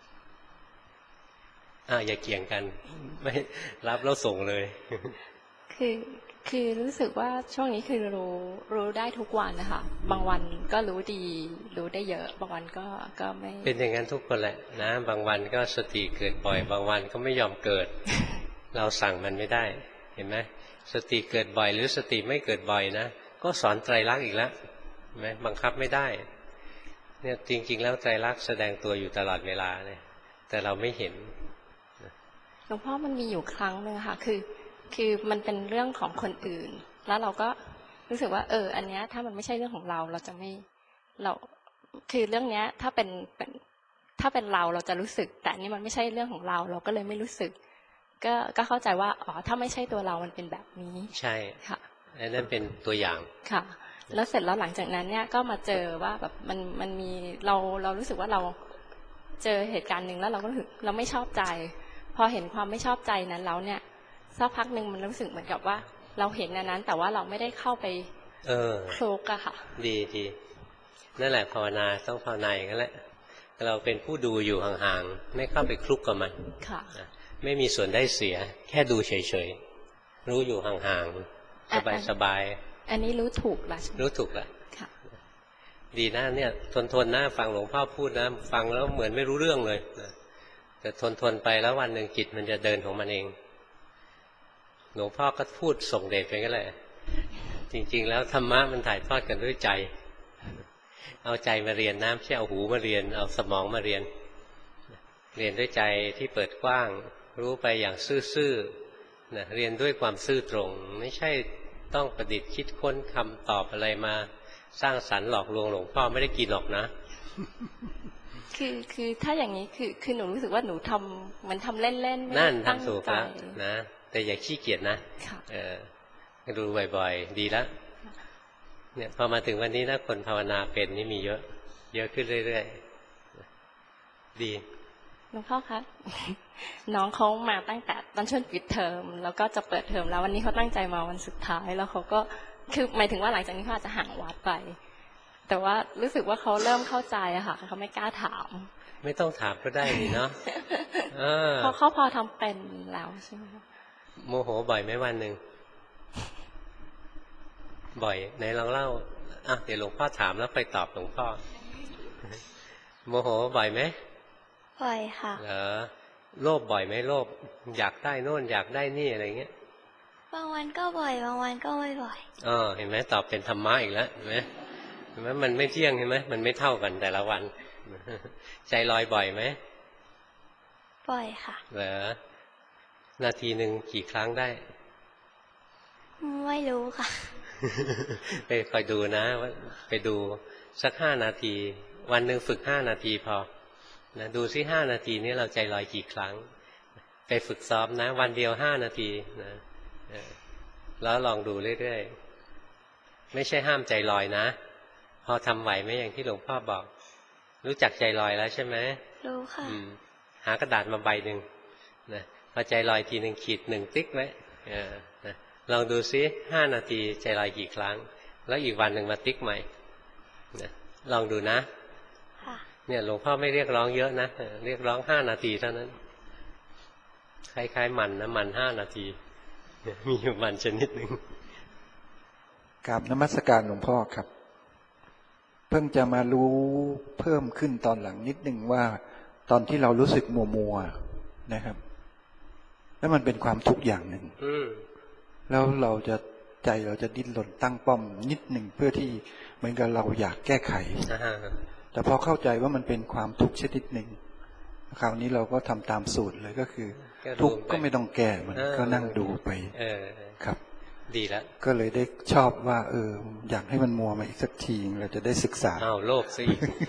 ๆอ่าอย่าเกี่ยงกัน ไม่รับแล้วส่งเลยคือคือรู้สึกว่าช่วงนี้คือรู้รู้ได้ทุกวันนะคะบางวันก็รู้ดีรู้ได้เยอะบางวันก็ก็ไม่เป็นอย่างนั้นทุกคนแหละนะบางวันก็สติเกิดบ่อยบางวันก็ไม่ยอมเกิด เราสั่งมันไม่ได้เห็นไหมสติเกิดบ่อยหรือสติไม่เกิดบ่อยนะก็สอนไตรลักษณ์อีกแล้วเห็นไหมบังคับไม่ได้เนี่ยจริงๆแล้วไตรลักษณ์แสดงตัวอยู่ตลอดเวลาเลยแต่เราไม่เห็นหลวงพ่อมันมีอยู่ครั้งนึงค่ะคือคือมันเป็นเรื่องของคนอื่นแล้วเราก็รู้สึกว่าเอออันเนี้ยถ้ามันไม่ใช่เรื่องของเราเราจะไม่เราคือเรื่องเนี้ยถ้าเป็นเป็นถ้าเป็นเราเราจะรู้สึกแต่อันนี้มันไม่ใช่เรื่องของเราเราก็เลยไม่รู้สึกก็ก็เข้าใจว่าอ๋อถ้าไม่ใช่ตัวเรามันเป็นแบบนี้ใช่ค่ะอันนั้นเป็นตัวอย่างค่ะแล้วเสร็จแล้วหลังจากนั้นเนี่ยก็มาเจอว่าแบบมันมันมีเราเรารู้สึกว่าเราเจอเหตุการณ์หนึ่งแล้วเราก็รู้สึกเราไม่ชอบใจพอเห็นความไม่ชอบใจนั้นแล้วเนี่ยสักพักหนึ่งมันรู้สึกเหมือนกับว่าเราเห็นอันนั้นแต่ว่าเราไม่ได้เข้าไปเออคลุกอะค่ะดีดีนั่นแหละภาวนาต้องภาวนาอย่างนั้นแหละเราเป็นผู้ดูอยู่ห่างๆไม่เข้าไปคลุกกับมันค่ะไม่มีส่วนได้เสียแค่ดูเฉยๆรู้อยู่ห่างๆสบายๆอันนี้รู้ถูกแล้วรู้ถูกแล้วค่ะดีนะเนี่ยทนๆนะฟังหลวงพ่อพูดนะฟังแล้วเหมือนไม่รู้เรื่องเลยนะแต่ทนๆไปแล้ววันหนึ่งจิตมันจะเดินของมันเองหลวงพ่อก็พูดส่งเดชไปก็แหละจริงๆแล้วธรรมะมันถ่ายทอดกันด้วยใจเอาใจมาเรียนนะไม่ใช่เอาหูมาเรียนเอาสมองมาเรียนเรียนด้วยใจที่เปิดกว้างรู้ไปอย่างซื่อๆนะเรียนด้วยความซื่อตรงไม่ใช่ต้องประดิษฐ์คิดค้นคำตอบอะไรมาสร้างสรรค์หลอกลวงหลวงพ่อไม่ได้กินหรอกนะคือคือถ้าอย่างนี้คือคือหนูรู้สึกว่าหนูทำเหมือนทำเล่นๆนั่นทำถูกแล้วนะแต่อย่าขี้เกียจนะเออดูบ่อยๆดีแล้วเนี่ยพอมาถึงวันนี้นะคนภาวนาเป็นนี่มีเยอะเยอะขึ้นเรื่อยๆดีหลวงพ่อคะน้องเขามาตั้งแต่ตอนช่วงปิดเทอมแล้วก็จะเปิดเทอมแล้ววันนี้เขาตั้งใจมาวันสุดท้ายแล้วเขาก็คือหมายถึงว่าหลังจากนี้เขาอาจจะห่างวัดไปแต่ว่ารู้สึกว่าเขาเริ่มเข้าใจอะค่ะเขาไม่กล้าถามไม่ต้องถามก็ได้นี่เนาะเพราะเขาพอทำเป็นแล้วใช่ไหมโมโหบ่อยไหมวันหนึ่งบ่อยไหนลองเล่าอ่ะเดี๋ยวหลวงพ่อถามแล้วไปตอบหลวงพ่อโมโหบ่อยไหมบ่อยค่ะเหรอโลภบ่อยไหมโลภอยากได้โน่นอยากได้นี่อะไรเงี้ยบางวันก็บ่อยบางวันก็ไม่บ่อยอ๋อเห็นไหมตอบเป็นธรรมะอีกแล้วเห็นไหมเห็นไหมมันไม่เที่ยงเห็นไหมมันไม่เท่ากันแต่ละวันใจลอยบ่อยไหมบ่อยค่ะเหรอนาทีหนึ่งกี่ครั้งได้ไม่รู้ค่ะไปคอยดูนะไปดูสักห้านาทีวันหนึ่งฝึกห้านาทีพอนะดูซิห้านาทีนี้เราใจลอยกี่ครั้งไปฝึกซ้อมนะวันเดียวห้านาทีนะแล้วลองดูเรื่อยๆไม่ใช่ห้ามใจลอยนะพอทำไหวไหมอย่างที่หลวงพ่อบอกรู้จักใจลอยแล้วใช่ไหมรู้ค่ะหากระดาษมาใบหนึ่งนะพอใจลอยทีหนึ่งขีดหนึ่งติ๊กไว้นะลองดูซิห้านาทีใจลอยกี่ครั้งแล้วอีกวันหนึ่งมาติ๊กใหม่นะลองดูนะเนี่ยหลวงพ่อไม่เรียกร้องเยอะนะเรียกร้องห้านาทีเท่านั้นคล้ายๆมันนะมันห้านาทีมีอยู่มันชนิดหนึ่งกราบนมัสการหลวงพ่อครับเพิ่งจะมารู้เพิ่มขึ้นตอนหลังนิดนึงว่าตอนที่เรารู้สึกมัวมัวนะครับแล้วมันเป็นความทุกข์อย่างหนึ่งแล้วเราจะใจเราจะดิ้นรนตั้งป้อมนิดหนึ่งเพื่อที่เหมือนกับเราอยากแก้ไขแต่พอเข้าใจว่ามันเป็นความทุกข์ชนิดหนึ่งคราวนี้เราก็ทำตามสูตรเลยก็คือทุกข์ก็ไม่ต้องแก้มันก็นั่งดูไปครับดีแล้วก็เลยได้ชอบว่าเอออยากให้มันมัวมาอีกสักทีเราจะได้ศึกษาอ้าวโลภสิ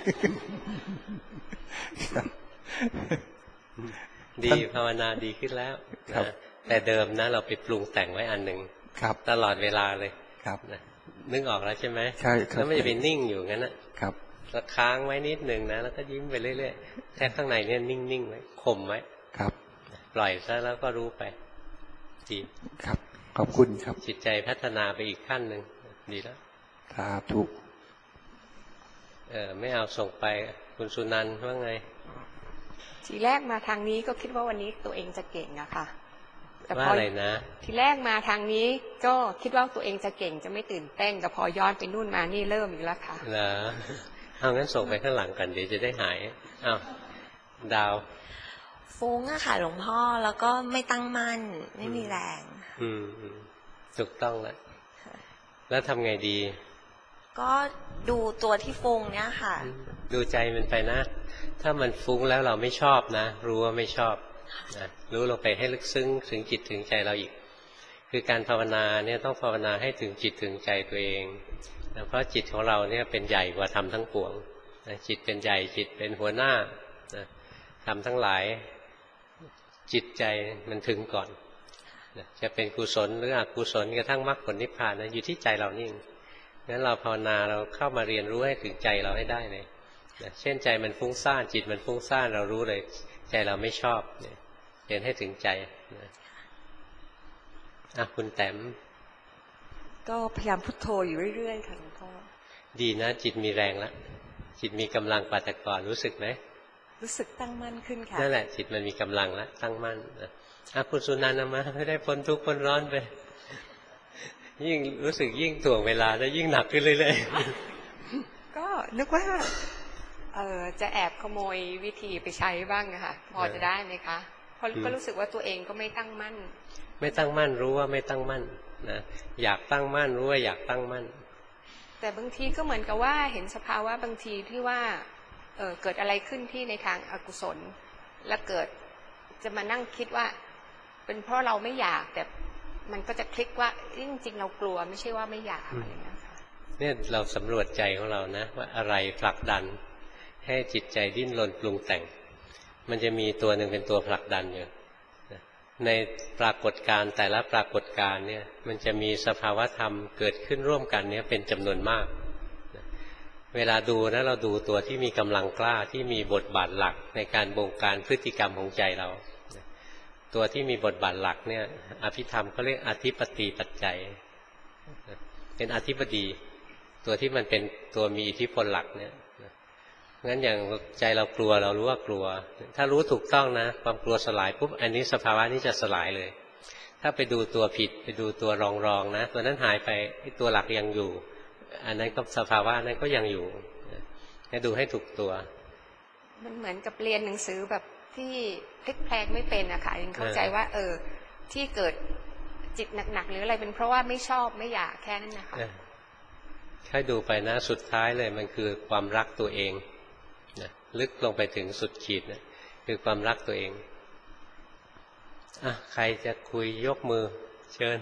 ดีภาวนาดีขึ้นแล้วนะแต่เดิมนะเราไปปรุงแต่งไว้อันหนึ่งตลอดเวลาเลยนะนึกออกแล้วใช่ไหมใช่ครับแล้วไม่จะไปนิ่งอยู่งั้นนะครับสักค้างไว้นิดหนึ่งนะแล้วก็ยิ้มไปเรื่อยๆแค่ข้างในเนี่ยนิ่งๆไว้ข่มไว้ครับปล่อยซะแล้วก็รู้ไปดีครับขอบคุณครับจิตใจพัฒนาไปอีกขั้นหนึ่งดีแล้วสาธุเออไม่เอาส่งไปคุณสุนันท์ว่าไงทีแรกมาทางนี้ก็คิดว่าวันนี้ตัวเองจะเก่งอะค่ะว่าอะไรนะทีแรกมาทางนี้ก็คิดว่าตัวเองจะเก่งจะไม่ตื่นเต้นแต่พอย้อนไปนู่นมานี่เริ่มอีกแล้วค่ะเหรอเอางั้นส่งไปข้างหลังกันเดี๋ยวจะได้หายอ้าวดาวฟุ้งอะค่ะหลวงพ่อแล้วก็ไม่ตั้งมั่นไม่มีแรงอืมถูกต้องแล้วแล้วทำไงดีก็ดูตัวที่ฟุ้งเนี่ยค่ะดูใจมันไปนะถ้ามันฟุ้งแล้วเราไม่ชอบนะรู้ว่าไม่ชอบนะรู้ลงไปให้ลึกซึ้งถึงจิตถึงใจเราอีกคือการภาวนาเนี่ยต้องภาวนาให้ถึงจิตถึงใจตัวเองนะเพราะจิตของเราเนี่ยเป็นใหญ่กว่าธรรมทั้งปวงนะจิตเป็นใหญ่จิตเป็นหัวหน้านะธรรมทั้งหลายจิตใจมันถึงก่อนนะจะเป็นกุศลหรืออกุศลกระทั่งมรรคผลนิพพานนะอยู่ที่ใจเรานี่งั้นเราภาวนาเราเข้ามาเรียนรู้ให้ถึงใจเราให้ได้เลยนะเช่นใจมันฟุ้งซ่านจิตมันฟุ้งซ่านเรารู้เลยใจเราไม่ชอบเนี่ยเรียนให้ถึงใจนะอ่ะคุณแต้มก็พยายามพุทโธอยู่เรื่อยๆค่ะหลวงพ่อดีนะจิตมีแรงแล้วจิตมีกำลังกว่าแต่ก่อนรู้สึกไหมรู้สึกตั้งมั่นขึ้นค่ะนั่นแหละจิตมันมีกำลังแล้วตั้งมั่นนะอ่ะคุณสุนันท์มาไม่ได้พ้นทุกข์พ้นร้อนไปยิ่งรู้สึกยิ่งถ่วงเวลาแล้วยิ่งหนักขึ้นเรื่อยๆก็นึกว่าเออจะแอบขโมยวิธีไปใช้บ้างนะคะพอจะได้ไหมคะเพราะก็รู้สึกว่าตัวเองก็ไม่ตั้งมั่นไม่ตั้งมั่นรู้ว่าไม่ตั้งมั่นนะอยากตั้งมั่นรู้ว่าอยากตั้งมั่นแต่บางทีก็เหมือนกับว่าเห็นสภาวะบางทีที่ว่าเออเกิดอะไรขึ้นที่ในทางอกุศลแล้วเกิดจะมานั่งคิดว่าเป็นเพราะเราไม่อยากแต่มันก็จะคลิกว่าจริงๆเรากลัวไม่ใช่ว่าไม่อยากอะไรอย่างเงี้ยค่ะเนี่ยเราสำรวจใจของเรานะว่าอะไรผลักดันให้จิตใจดิ้นรนปรุงแต่งมันจะมีตัวหนึ่งเป็นตัวผลักดันอยู่ในปรากฏการณ์แต่ละปรากฏการณ์เนี่ยมันจะมีสภาวธรรมเกิดขึ้นร่วมกันเนี่ยเป็นจำนวนมากเวลาดูนะเราดูตัวที่มีกำลังกล้าที่มีบทบาทหลักในการบงการพฤติกรรมของใจเราตัวที่มีบทบาทหลักเนี่ยอภิธรรมเขาเรียกอธิปติปัจจัยเป็นอธิบดีตัวที่มันเป็นตัวมีอิทธิพลหลักเนี่ยงั้นอย่างใจเรากลัวเรารู้ว่ากลัวถ้ารู้ถูกต้องนะความกลัวสลายปุ๊บอันนี้สภาวะนี้จะสลายเลยถ้าไปดูตัวผิดไปดูตัวรองๆนะตัวนั้นหายไปตัวหลักยังอยู่อันนั้นก็สภาวะนั้นก็ยังอยู่ให้ดูให้ถูกตัวมันเหมือนกับเรียนหนังสือแบบที่พลิกแพลงไม่เป็นอะค่ะยังเข้าใจว่าเออที่เกิดจิตหนักๆหรืออะไรเป็นเพราะว่าไม่ชอบไม่อยากแค่นั้นนะคะค่อยดูไปนะสุดท้ายเลยมันคือความรักตัวเองนะลึกลงไปถึงสุดขีดนะคือความรักตัวเองอ่ะใครจะคุยยกมือเชิญ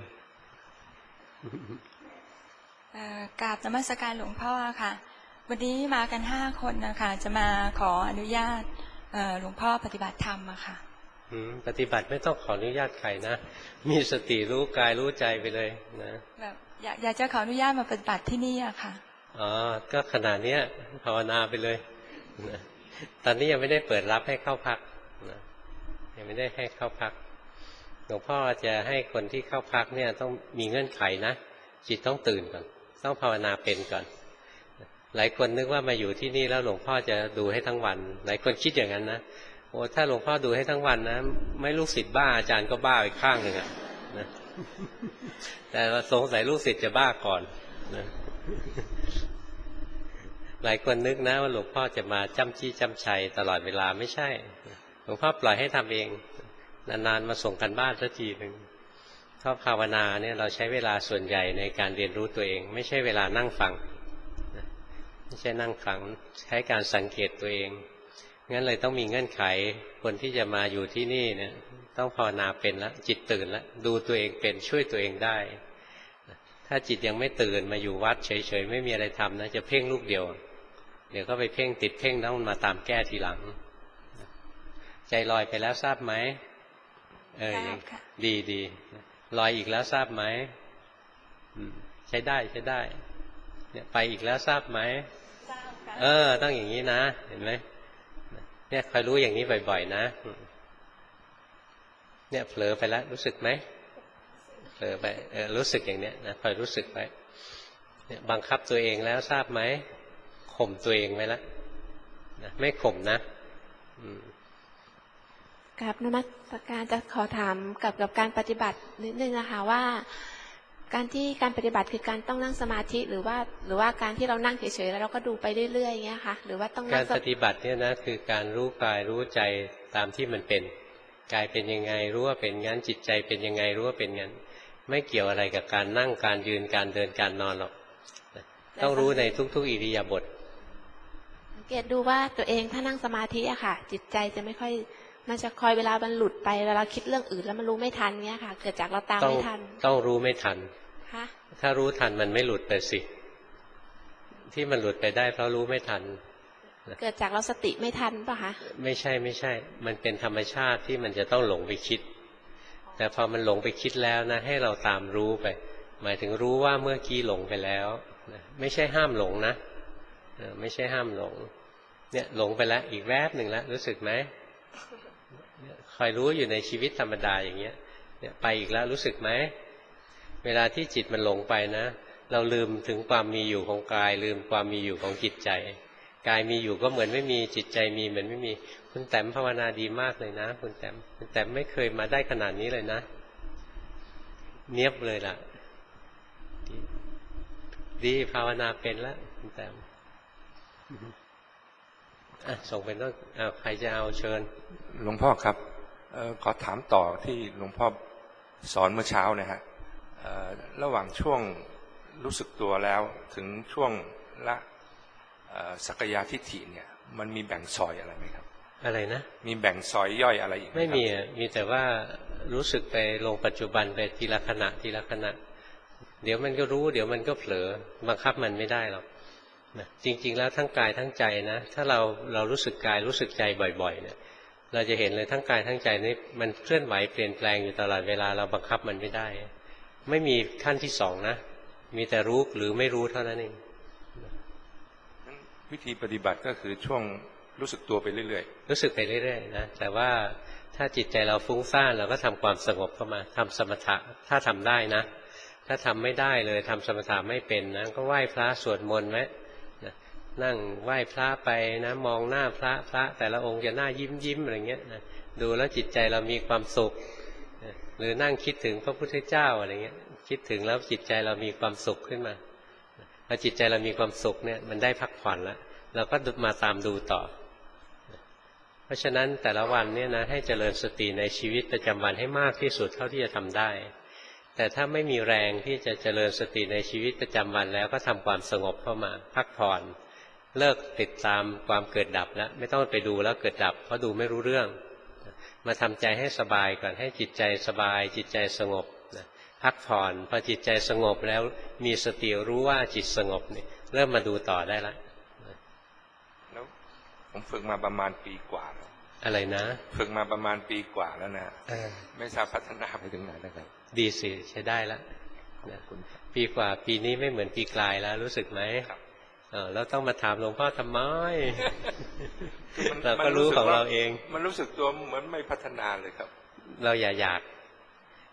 กราบนมัสการหลวงพ่อค่ะวันนี้มากันห้าคนนะคะจะมาขออนุญาตหลวงพ่อปฏิบัติธรรมอะค่ะปฏิบัติไม่ต้องขออนุญาตใครนะมีสติรู้กายรู้ใจไปเลยนะแบบอยากอยากจะขออนุญาตมาปฏิบัติที่นี่อะค่ะอ๋อก็ขนาดนี้ภาวนาไปเลยนะตอนนี้ยังไม่ได้เปิดรับให้เข้าพักนะยังไม่ได้ให้เข้าพักหลวงพ่อจะให้คนที่เข้าพักเนี่ยต้องมีเงื่อนไขนะจิตต้องตื่นก่อนต้องภาวนาเป็นก่อนหลายคนนึกว่ามาอยู่ที่นี่แล้วหลวงพ่อจะดูให้ทั้งวันหลายคนคิดอย่างนั้นนะโอ้ถ้าหลวงพ่อดูให้ทั้งวันนะไม่ลูกศิษย์บ้าอาจารย์ก็บ้าอีกข้างหนึ่งอะนะแต่สงสัยลูกศิษย์จะบ้าก่อนนะหลายคนนึกนะว่าหลวงพ่อจะมาจ้ำจี้จ้ำชัยตลอดเวลาไม่ใช่หลวงพ่อปล่อยให้ทำเองนานๆมาส่งกันบ้านสักทีหนึ่งเพราะภาวนาเนี่ยเราใช้เวลาส่วนใหญ่ในการเรียนรู้ตัวเองไม่ใช่เวลานั่งฟังไม่ใช่นั่งฟังใช้การสังเกตตัวเองงั้นเลยต้องมีเงื่อนไขคนที่จะมาอยู่ที่นี่เนี่ยต้องภาวนาเป็นแล้วจิตตื่นแล้วดูตัวเองเป็นช่วยตัวเองได้ถ้าจิตยังไม่ตื่นมาอยู่วัดเฉยๆไม่มีอะไรทำนะจะเพ่งลูกเดียวเดี๋ยวก็ไปเพ่งติดเพ่งแล้วมันมาตามแก้ทีหลังใจลอยไปแล้วทราบไหมเออดีดีลอยอีกแล้วทราบไหมใช้ได้ใช้ได้เนี่ยไปอีกแล้วทราบไหมเออต้องอย่างนี้นะเห็นไหมเนี่ยคอยรู้อย่างนี้บ่อยๆนะเนี่ยเผลอไปแล้วรู้สึกไหมเผลอไปเออรู้สึกอย่างเนี้ยนะคอยรู้สึกไปเนี่ยบังคับตัวเองแล้วทราบไหมข่มตัวเองไว้แล้วนะไม่ข่มนะกับนมัสการจะขอถามกับกับการปฏิบัตินิดนึงนะคะว่าการที่การปฏิบัติคือการต้องนั่งสมาธิหรือว่าหรือว่าการที่เรานั่งเฉยๆแล้วเราก็ดูไปเรื่อยๆอย่างเงี้ยค่ะหรือว่าต้องการปฏิบัติเนี่ยนะคือการรู้กายรู้ใจตามที่มันเป็นกายเป็นยังไงรู้ว่าเป็นงั้นจิตใจเป็นยังไงรู้ว่าเป็นงั้นไม่เกี่ยวอะไรกับการนั่งการยืนการเดินการนอนหรอกต้องรู้ในทุกๆอิริยาบถสังเกตดูว่าตัวเองถ้านั่งสมาธิอะค่ะจิตใจจะไม่ค่อยมันจะคอยเวลามันหลุดไปเวลาคิดเรื่องอื่นแล้วมันรู้ไม่ทันเงี้ยค่ะเกิดจากเราตามไม่ทันต้องรู้ไม่ทันคะถ้ารู้ทันมันไม่หลุดไปสิที่มันหลุดไปได้เพราะรู้ไม่ทันเกิดจากเราสติไม่ทันป่ะคะไม่ใช่ไม่ใช่มันเป็นธรรมชาติที่มันจะต้องหลงไปคิดแต่พอมันหลงไปคิดแล้วนะให้เราตามรู้ไปหมายถึงรู้ว่าเมื่อกี้หลงไปแล้วไม่ใช่ห้ามหลงนะไม่ใช่ห้ามหลงเนี่ยหลงไปแล้วอีกแวบหนึ่งแล้วรู้สึกไหมคอยรู้อยู่ในชีวิตธรรมดาอย่างเงี้ยเนี่ยไปอีกแล้วรู้สึกไหมเวลาที่จิตมันหลงไปนะเราลืมถึงความมีอยู่ของกายลืมความมีอยู่ของจิตใจกายมีอยู่ก็เหมือนไม่มีจิตใจมีเหมือนไม่มีคุณแต้มภาวนาดีมากเลยนะคุณแต้มคุณแต้มไม่เคยมาได้ขนาดนี้เลยนะเนียบเลยล่ะดีภาวนาเป็นแล้วคุณแต้มอ่ะส่งเป็นต้องเอาใครจะเอาเชิญหลวงพ่อครับเอ่อขอถามต่อที่หลวงพ่อสอนเมื่อเช้านะฮะเอ่อระหว่างช่วงรู้สึกตัวแล้วถึงช่วงละสักยะทิฏฐิเนี่ยมันมีแบ่งซอยอะไรไหมครับอะไรนะมีแบ่งซอยย่อยอะไรอีกไม่มีมีแต่ว่ารู้สึกไปลงปัจจุบันไปทีละขณะทีละขณะเดี๋ยวมันก็รู้เดี๋ยวมันก็เผลอบังคับมันไม่ได้หรอกนะจริงๆแล้วทั้งกายทั้งใจนะถ้าเราเรารู้สึกกายรู้สึกใจบ่อยๆเนี่ยเราจะเห็นเลยทั้งกายทั้งใจนี่มันเคลื่อนไหวเปลี่ยนแปลงอยู่ตลอดเวลาเราบังคับมันไม่ได้ไม่มีขั้นที่สองนะมีแต่รู้หรือไม่รู้เท่านั้นเองวิธีปฏิบัติก็คือช่วงรู้สึกตัวไปเรื่อยๆรู้สึกไปเรื่อยๆนะแต่ว่าถ้าจิตใจเราฟุ้งซ่านเราก็ทำความสงบเข้ามาทำสมถะถ้าทำได้นะถ้าทำไม่ได้เลยทำสมถะไม่เป็นนะก็ไหว้พระสวดมนต์ไว้นั่งไหว้พระไปนะมองหน้าพระพระแต่ละองค์จะหน้ายิ้มยิ้มอะไรเงี้ยนะดูแล้วจิตใจเรามีความสุขหรือนั่งคิดถึงพระพุทธเจ้าอะไรเงี้ยคิดถึงแล้วจิตใจเรามีความสุขขึ้นมาพอจิตใจเรามีความสุขเนี่ยมันได้พักผ่อนแล้วเราก็มาตามดูต่อเพราะฉะนั้นแต่ละวันเนี่ยนะให้เจริญสติในชีวิตประจำวันให้มากที่สุดเท่าที่จะทำได้แต่ถ้าไม่มีแรงที่จะเจริญสติในชีวิตประจำวันแล้วก็ทำความสงบเข้ามาพักผ่อนเลิกติดตามความเกิดดับแล้วไม่ต้องไปดูแล้วเกิดดับเพราะดูไม่รู้เรื่องมาทำใจให้สบายก่อนให้จิตใจสบายจิตใจสงบพักผ่อนพอจิตใจสงบแล้วมีสติรู้ว่าจิตสงบนี่เริ่มมาดูต่อได้ละแล้วผมฝึกมาประมาณปีกว่าแล้วอะไรนะฝึกมาประมาณปีกว่าแล้วนะไม่ทราบพัฒนาไปถึงไหนนะครับดีสิใช้ได้ละปีกว่าปีนี้ไม่เหมือนปีกลายแล้วรู้สึกไหมเออแล้วต้องมาถามหลวงพ่อทำไมเราก็รู้ของเราเองมันรู้สึกตัวเหมือนไม่พัฒนาเลยครับเราอย่าอยาก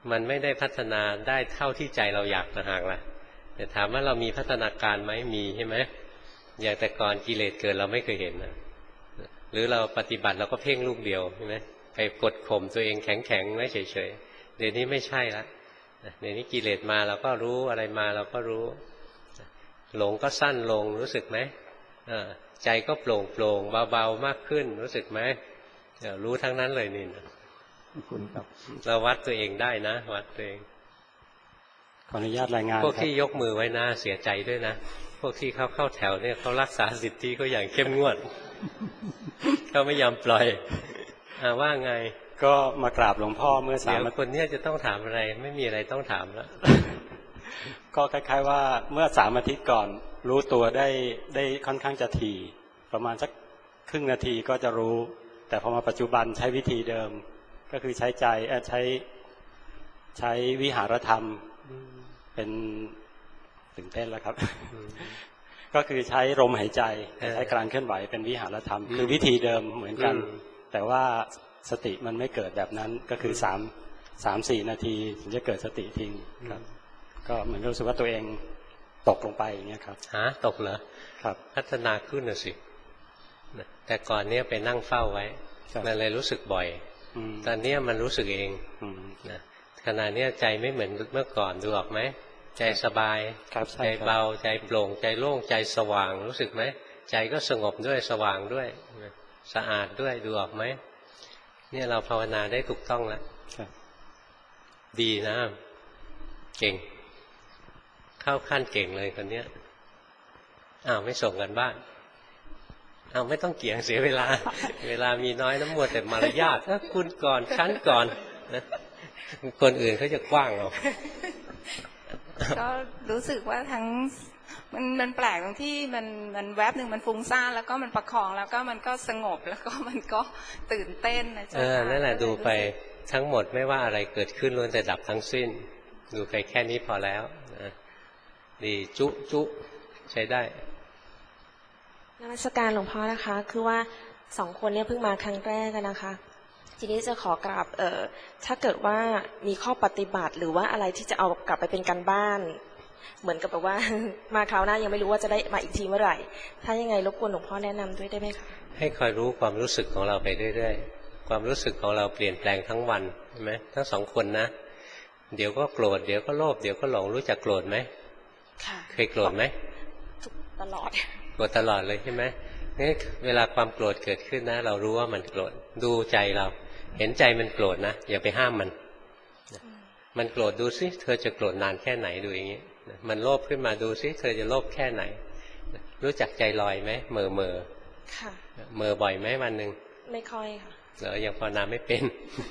มันไม่ได้พัฒนาได้เท่าที่ใจเราอยากนะหากล่ะแต่ถามว่าเรามีพัฒนาการไหมมีใช่ไหมอย่างแต่ก่อนกิเลสเกิดเราไม่เคยเห็นนะหรือเราปฏิบัติเราก็เพ่งลูกเดียวใช่ไหมไปกดข่มตัวเองแข็งๆไว้เฉยๆเดี๋ยวนี้ไม่ใช่ละเดี๋ยวนี้กิเลสมาเราก็รู้อะไรมาเราก็รู้หลงก็สั้นลงรู้สึกไหมใจก็โปร่งโปร่งเบาๆมากขึ้นรู้สึกไหมรู้ทั้งนั้นเลยนี่นะคุณครับเราวัดตัวเองได้นะวัดตัวเองขออนุญาตรายงานพวกที่ยกมือไว้นะเสียใจด้วยนะพวกที่เขาเข้าแถวเนี่ยเขารักษาสิทธิเขาอย่างเข้มงวดเขาไม่ยอมปล่อยว่าไงก็มากราบหลวงพ่อเมื่อสามเดี๋ยวคนนี้จะต้องถามอะไรไม่มีอะไรต้องถามแล้วก็คล้ายๆว่าเมื่อสามอาทิตย์ก่อนรู้ตัวได้ได้ค่อนข้างจะถี่ประมาณสักครึ่งนาทีก็จะรู้แต่พอมาปัจจุบันใช้วิธีเดิมก็คือใช้ใจใช้ใช้วิหารธรรมเป็นตื่นเต้นแล้วครับ ก็คือใช้ลมหายใจใช้การเคลื่อนไหวเป็นวิหารธรรมคือวิธีเดิมเหมือนกันแต่ว่าสติมันไม่เกิดแบบนั้นก็คือสามสามสี่นาทีถึงจะเกิดสติทิ้งครับก็เหมือนรู้สึกว่าตัวเองตกลงไปอย่างเงี้ยครับฮะตกเหรอครับพัฒนาขึ้นน่ะสิแต่ก่อนเนี้ยไปนั่งเฝ้าไว้มันเลยรู้สึกบ่อยตอนนี้มันรู้สึกเองนะขณะนี้ใจไม่เหมือนเมื่อก่อนดูออกไหมใจสบายใจเบาใจโปร่งใจโล่งใจสว่างรู้สึกไหมใจก็สงบด้วยสว่างด้วยสะอาดด้วยดูออกไหมเนี่ยเราภาวนาได้ถูกต้องแล้วดีนะเก่งเข้าขั้นเก่งเลยคนเนี้ยอ้าวไม่ส่งกันบ้านอ้าวไม่ต้องเกี่ยงเสียเวลาเวลามีน้อยน้ำมัวแต่มารยาทถ้าคุณก่อนชั้นก่อนนะคนอื่นเขาจะกว้างเอาก็รู้สึกว่าทั้งมันมันแปลกตรงที่มันมันแวบหนึ่งมันฟุ้งซ่านแล้วก็มันประคองแล้วก็มันก็สงบแล้วก็มันก็ตื่นเต้นนะจ๊ะเออนั่นแหละดูไปทั้งหมดไม่ว่าอะไรเกิดขึ้นล้วนแต่ดับทั้งสิ้นดูไปแค่นี้พอแล้วนะดีจุจุใช้ได้นมัสการหลวงพ่อนะคะคือว่าสองคนเนี่ยเพิ่งมาครั้งแรกกันนะคะทีนี้จะขอกราบเอ่อถ้าเกิดว่ามีข้อปฏิบัติหรือว่าอะไรที่จะเอากลับไปเป็นการบ้านเหมือนกับแบบว่ามาคราวหน้ายังไม่รู้ว่าจะได้มาอีกทีเมื่อไหร่ถ้ายังไงรบกวนหลวงพ่อแนะนำด้วยได้ไหมคะให้คอยรู้ความรู้สึกของเราไปเรื่อยๆความรู้สึกของเราเปลี่ยนแปลงทั้งวันใช่ไหมทั้งสองคนนะเดี๋ยวก็โกรธเดี๋ยวก็โลภเดี๋ยวก็หลงรู้จักโกรธไหมค่ะเคยโกรธไหมตลอดโกรธตลอดเลยใช่ไหมนี่เวลาความโกรธเกิดขึ้นนะเรารู้ว่ามันโกรธดูใจเราเห็นใจมันโกรธนะอย่าไปห้ามมันมันโกรธดูซิเธอจะโกรธนานแค่ไหนดูอย่างนี้มันโลภขึ้นมาดูซิเธอจะโลภแค่ไหนรู้จักใจลอยไหมเมื่อเมื่อค่ะเมื่อบ่อยไหมวันหนึ่งไม่ค่อยค่ะเหรอยังภาวนาไม่เป็น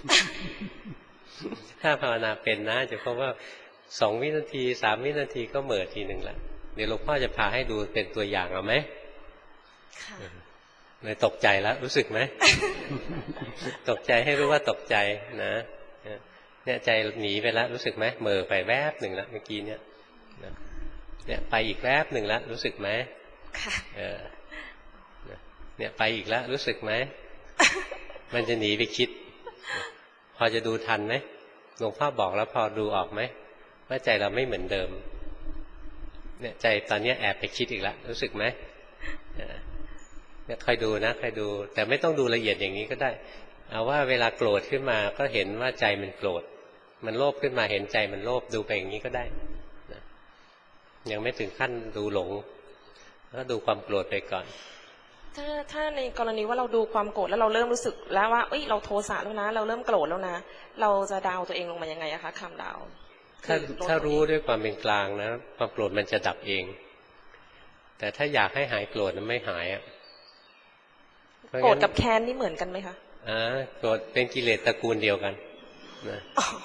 ถ้าภาวนาเป็นนะจะพบว่าสองวินาทีสามวินาทีก็เหม่อทีหนึ่งละเดี๋ยวหลวงพ่อจะพาให้ดูเป็นตัวอย่างเอาไหมค่ะเลยตกใจแล้วรู้สึกไหม ตกใจให้รู้ว่าตกใจนะเนี่ยใจหนีไปแล้วรู้สึกไหมเหม่อไปแวบหนึ่งแล้วเมื่อกี้เนี่ยเนี่ยไปอีกแวบหนึ่งแล้วรู้สึกไหมค่ะเออเนี่ยไปอีกแล้วรู้สึกไหม มันจะหนีไปคิดพอจะดูทันไหมหลวงพ่อบอกแล้วพอดูออกไหมว่าใจเราไม่เหมือนเดิมเนี่ยใจตอนนี้แอบไปคิดอีกแล้วรู้สึกไหมเนี่ยคอยดูนะคอยดูแต่ไม่ต้องดูละเอียดอย่างนี้ก็ได้เอาว่าเวลาโกรธขึ้นมาก็เห็นว่าใจมันโกรธมันโลภขึ้นมาเห็นใจมันโลภดูไปอย่างนี้ก็ได้นะยังไม่ถึงขั้นดูหลงก็ดูความโกรธไปก่อนถ้าถ้าในกรณีว่าเราดูความโกรธแล้วเราเริ่มรู้สึกแล้วว่าเอ้ยเราโทสะแล้วนะเราเริ่มโกรธแล้วนะเราจะดาวตัวเองลงมายังไงอะคะคำดาวถ้าถ้ารู้ด้วยความเป็นกลางนะความโกรธมันจะดับเองแต่ถ้าอยากให้หายโกรธมันไม่หายอ่ะโกรธกับแค้นนี่เหมือนกันไหมคะอ่าโกรธเป็นกิเลสตระกูลเดียวกันนะ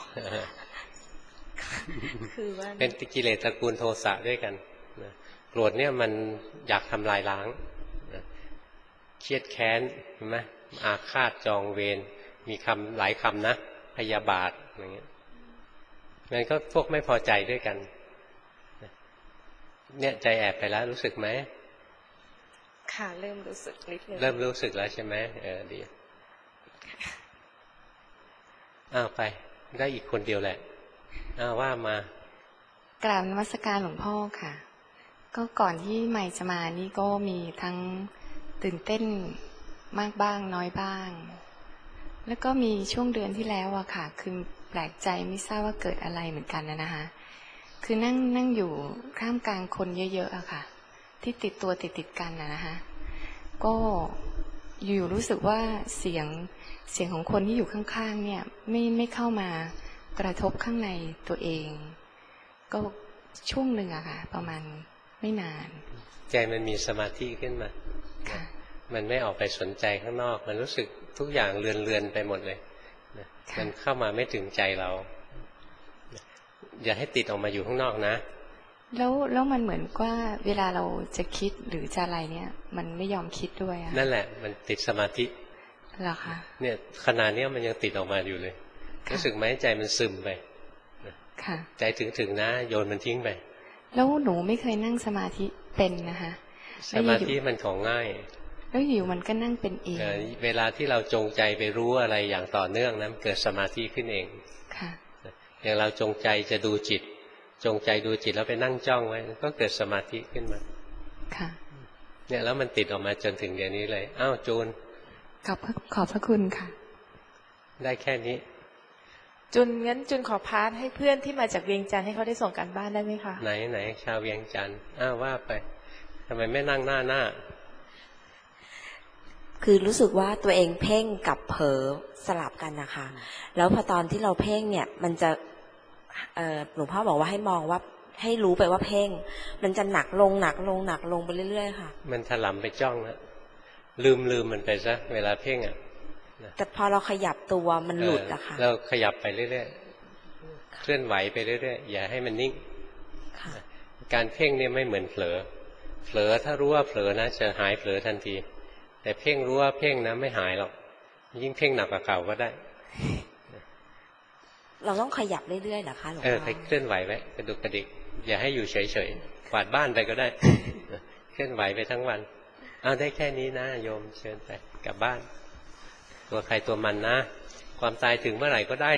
คือว่าเป็นกิเลสตระกูลโทสะด้วยกันนะโกรธเนี่ยมันอยากทำลายล้างนะเครียดแค้นเห็นไหมอาฆาตจองเวรมีคำหลายคำนะพยาบาทอย่างเงี้ยมันก็พวกไม่พอใจด้วยกันเนี่ยใจแอบไปแล้วรู้สึกไหมค่ะเริ่มรู้สึกนิดนึงเริ่มรู้สึกแล้วใช่ไหมเออดีอ้าวไปได้อีกคนเดียวแหละอ้าวว่ามากราบนมัสการหลวงพ่อค่ะ ก็ก่อนที่ใหม่จะมานี่ก็มีทั้งตื่นเต้นมากบ้างน้อยบ้าง แล้วก็มีช่วงเดือนที่แล้วอะค่ะ คือแปลกใจไม่ทราบว่าเกิดอะไรเหมือนกันนะนะคะคือนั่งนั่งอยู่ท่ามกลางคนเยอะๆอะค่ะ ที่ติดตัวติดติดกันนะนะคะก็อยู่รู้สึกว่าเสียงเสียงของคนที่อยู่ข้างๆเนี่ยไม่ไม่เข้ามากระทบข้างในตัวเอง ก็ช่วงหนึ่งอะค่ะประมาณไม่นานใจมันมีสมาธิขึ้นมามันไม่ออกไปสนใจข้างนอกมันรู้สึกทุกอย่างเลือนๆไปหมดเลยมันเข้ามาไม่ถึงใจเราอย่าให้ติดออกมาอยู่ข้างนอกนะแล้วแล้วมันเหมือนว่าเวลาเราจะคิดหรือจะอะไรเนี่ยมันไม่ยอมคิดด้วยอะนั่นแหละมันติดสมาธิเหรอคะเนี่ยขนาดนี้มันยังติดออกมาอยู่เลยรู้สึกไหมใจมันซึมไปค่ะใจถึงๆนะโยนมันทิ้งไปแล้วหนูไม่เคยนั่งสมาธิเป็นนะคะสมาธิมันของง่ายแล้วอยู่มันก็นั่งเป็นเองเวลาที่เราจงใจไปรู้อะไรอย่างต่อเนื่องนั้นเกิดสมาธิขึ้นเองค่ะอย่างเราจงใจจะดูจิตจงใจดูจิตแล้วไปนั่งจ้องไว้ก็เกิดสมาธิขึ้นมาค่ะเนี่ยแล้วมันติดออกมาจนถึงเดี๋ยวนี้เลยอ้าวจูนขอบขอบพระคุณค่ะได้แค่นี้จุนงั้นจุนขอพาร์ทให้เพื่อนที่มาจากเวียงจันทร์ให้เขาได้ส่งกันบ้านได้ไหมคะไหนไหนชาวเวียงจันทร์อ้าวว่าไปทำไมไม่นั่งหน้าหน้าคือรู้สึกว่าตัวเองเพ่งกับเผลอสลับกันนะคะแล้วพอตอนที่เราเพ่งเนี่ยมันจะหลวงพ่อบอกว่าให้มองว่าให้รู้ไปว่าเพ่งมันจะหนักลงหนักลงหนักลงไปเรื่อยๆค่ะมันถลำไปจ้องแล้วลืมลืมมันไปซะเวลาเพ่งอ่ะแต่พอเราขยับตัวมันหลุดอะค่ะเราขยับไปเรื่อยๆเคลื่อนไหวไปเรื่อยๆอย่าให้มันนิ่งการเพ่งเนี่ยไม่เหมือนเผลอเผลอถ้ารู้ว่าเผลอนะจะหายเผลอทันทีแต่เพ่งรู้ว่าเพ่งนะไม่หายหรอกยิ่งเพ่งหนักกว่าเก่าก็ได้เราต้องขยับเรื่อยๆเหรอคะหลวงพ่อเออเคลื่อนไหวไว้กระดุกกระดิกอย่าให้อยู่เฉยๆกวาดบ้านไปก็ได้เคลื่อนไหวไปทั้งวันเอาได้แค่นี้นะโยมเชิญไปกลับบ้านตัวใครตัวมันนะความตายถึงเมื่อไหร่ก็ได้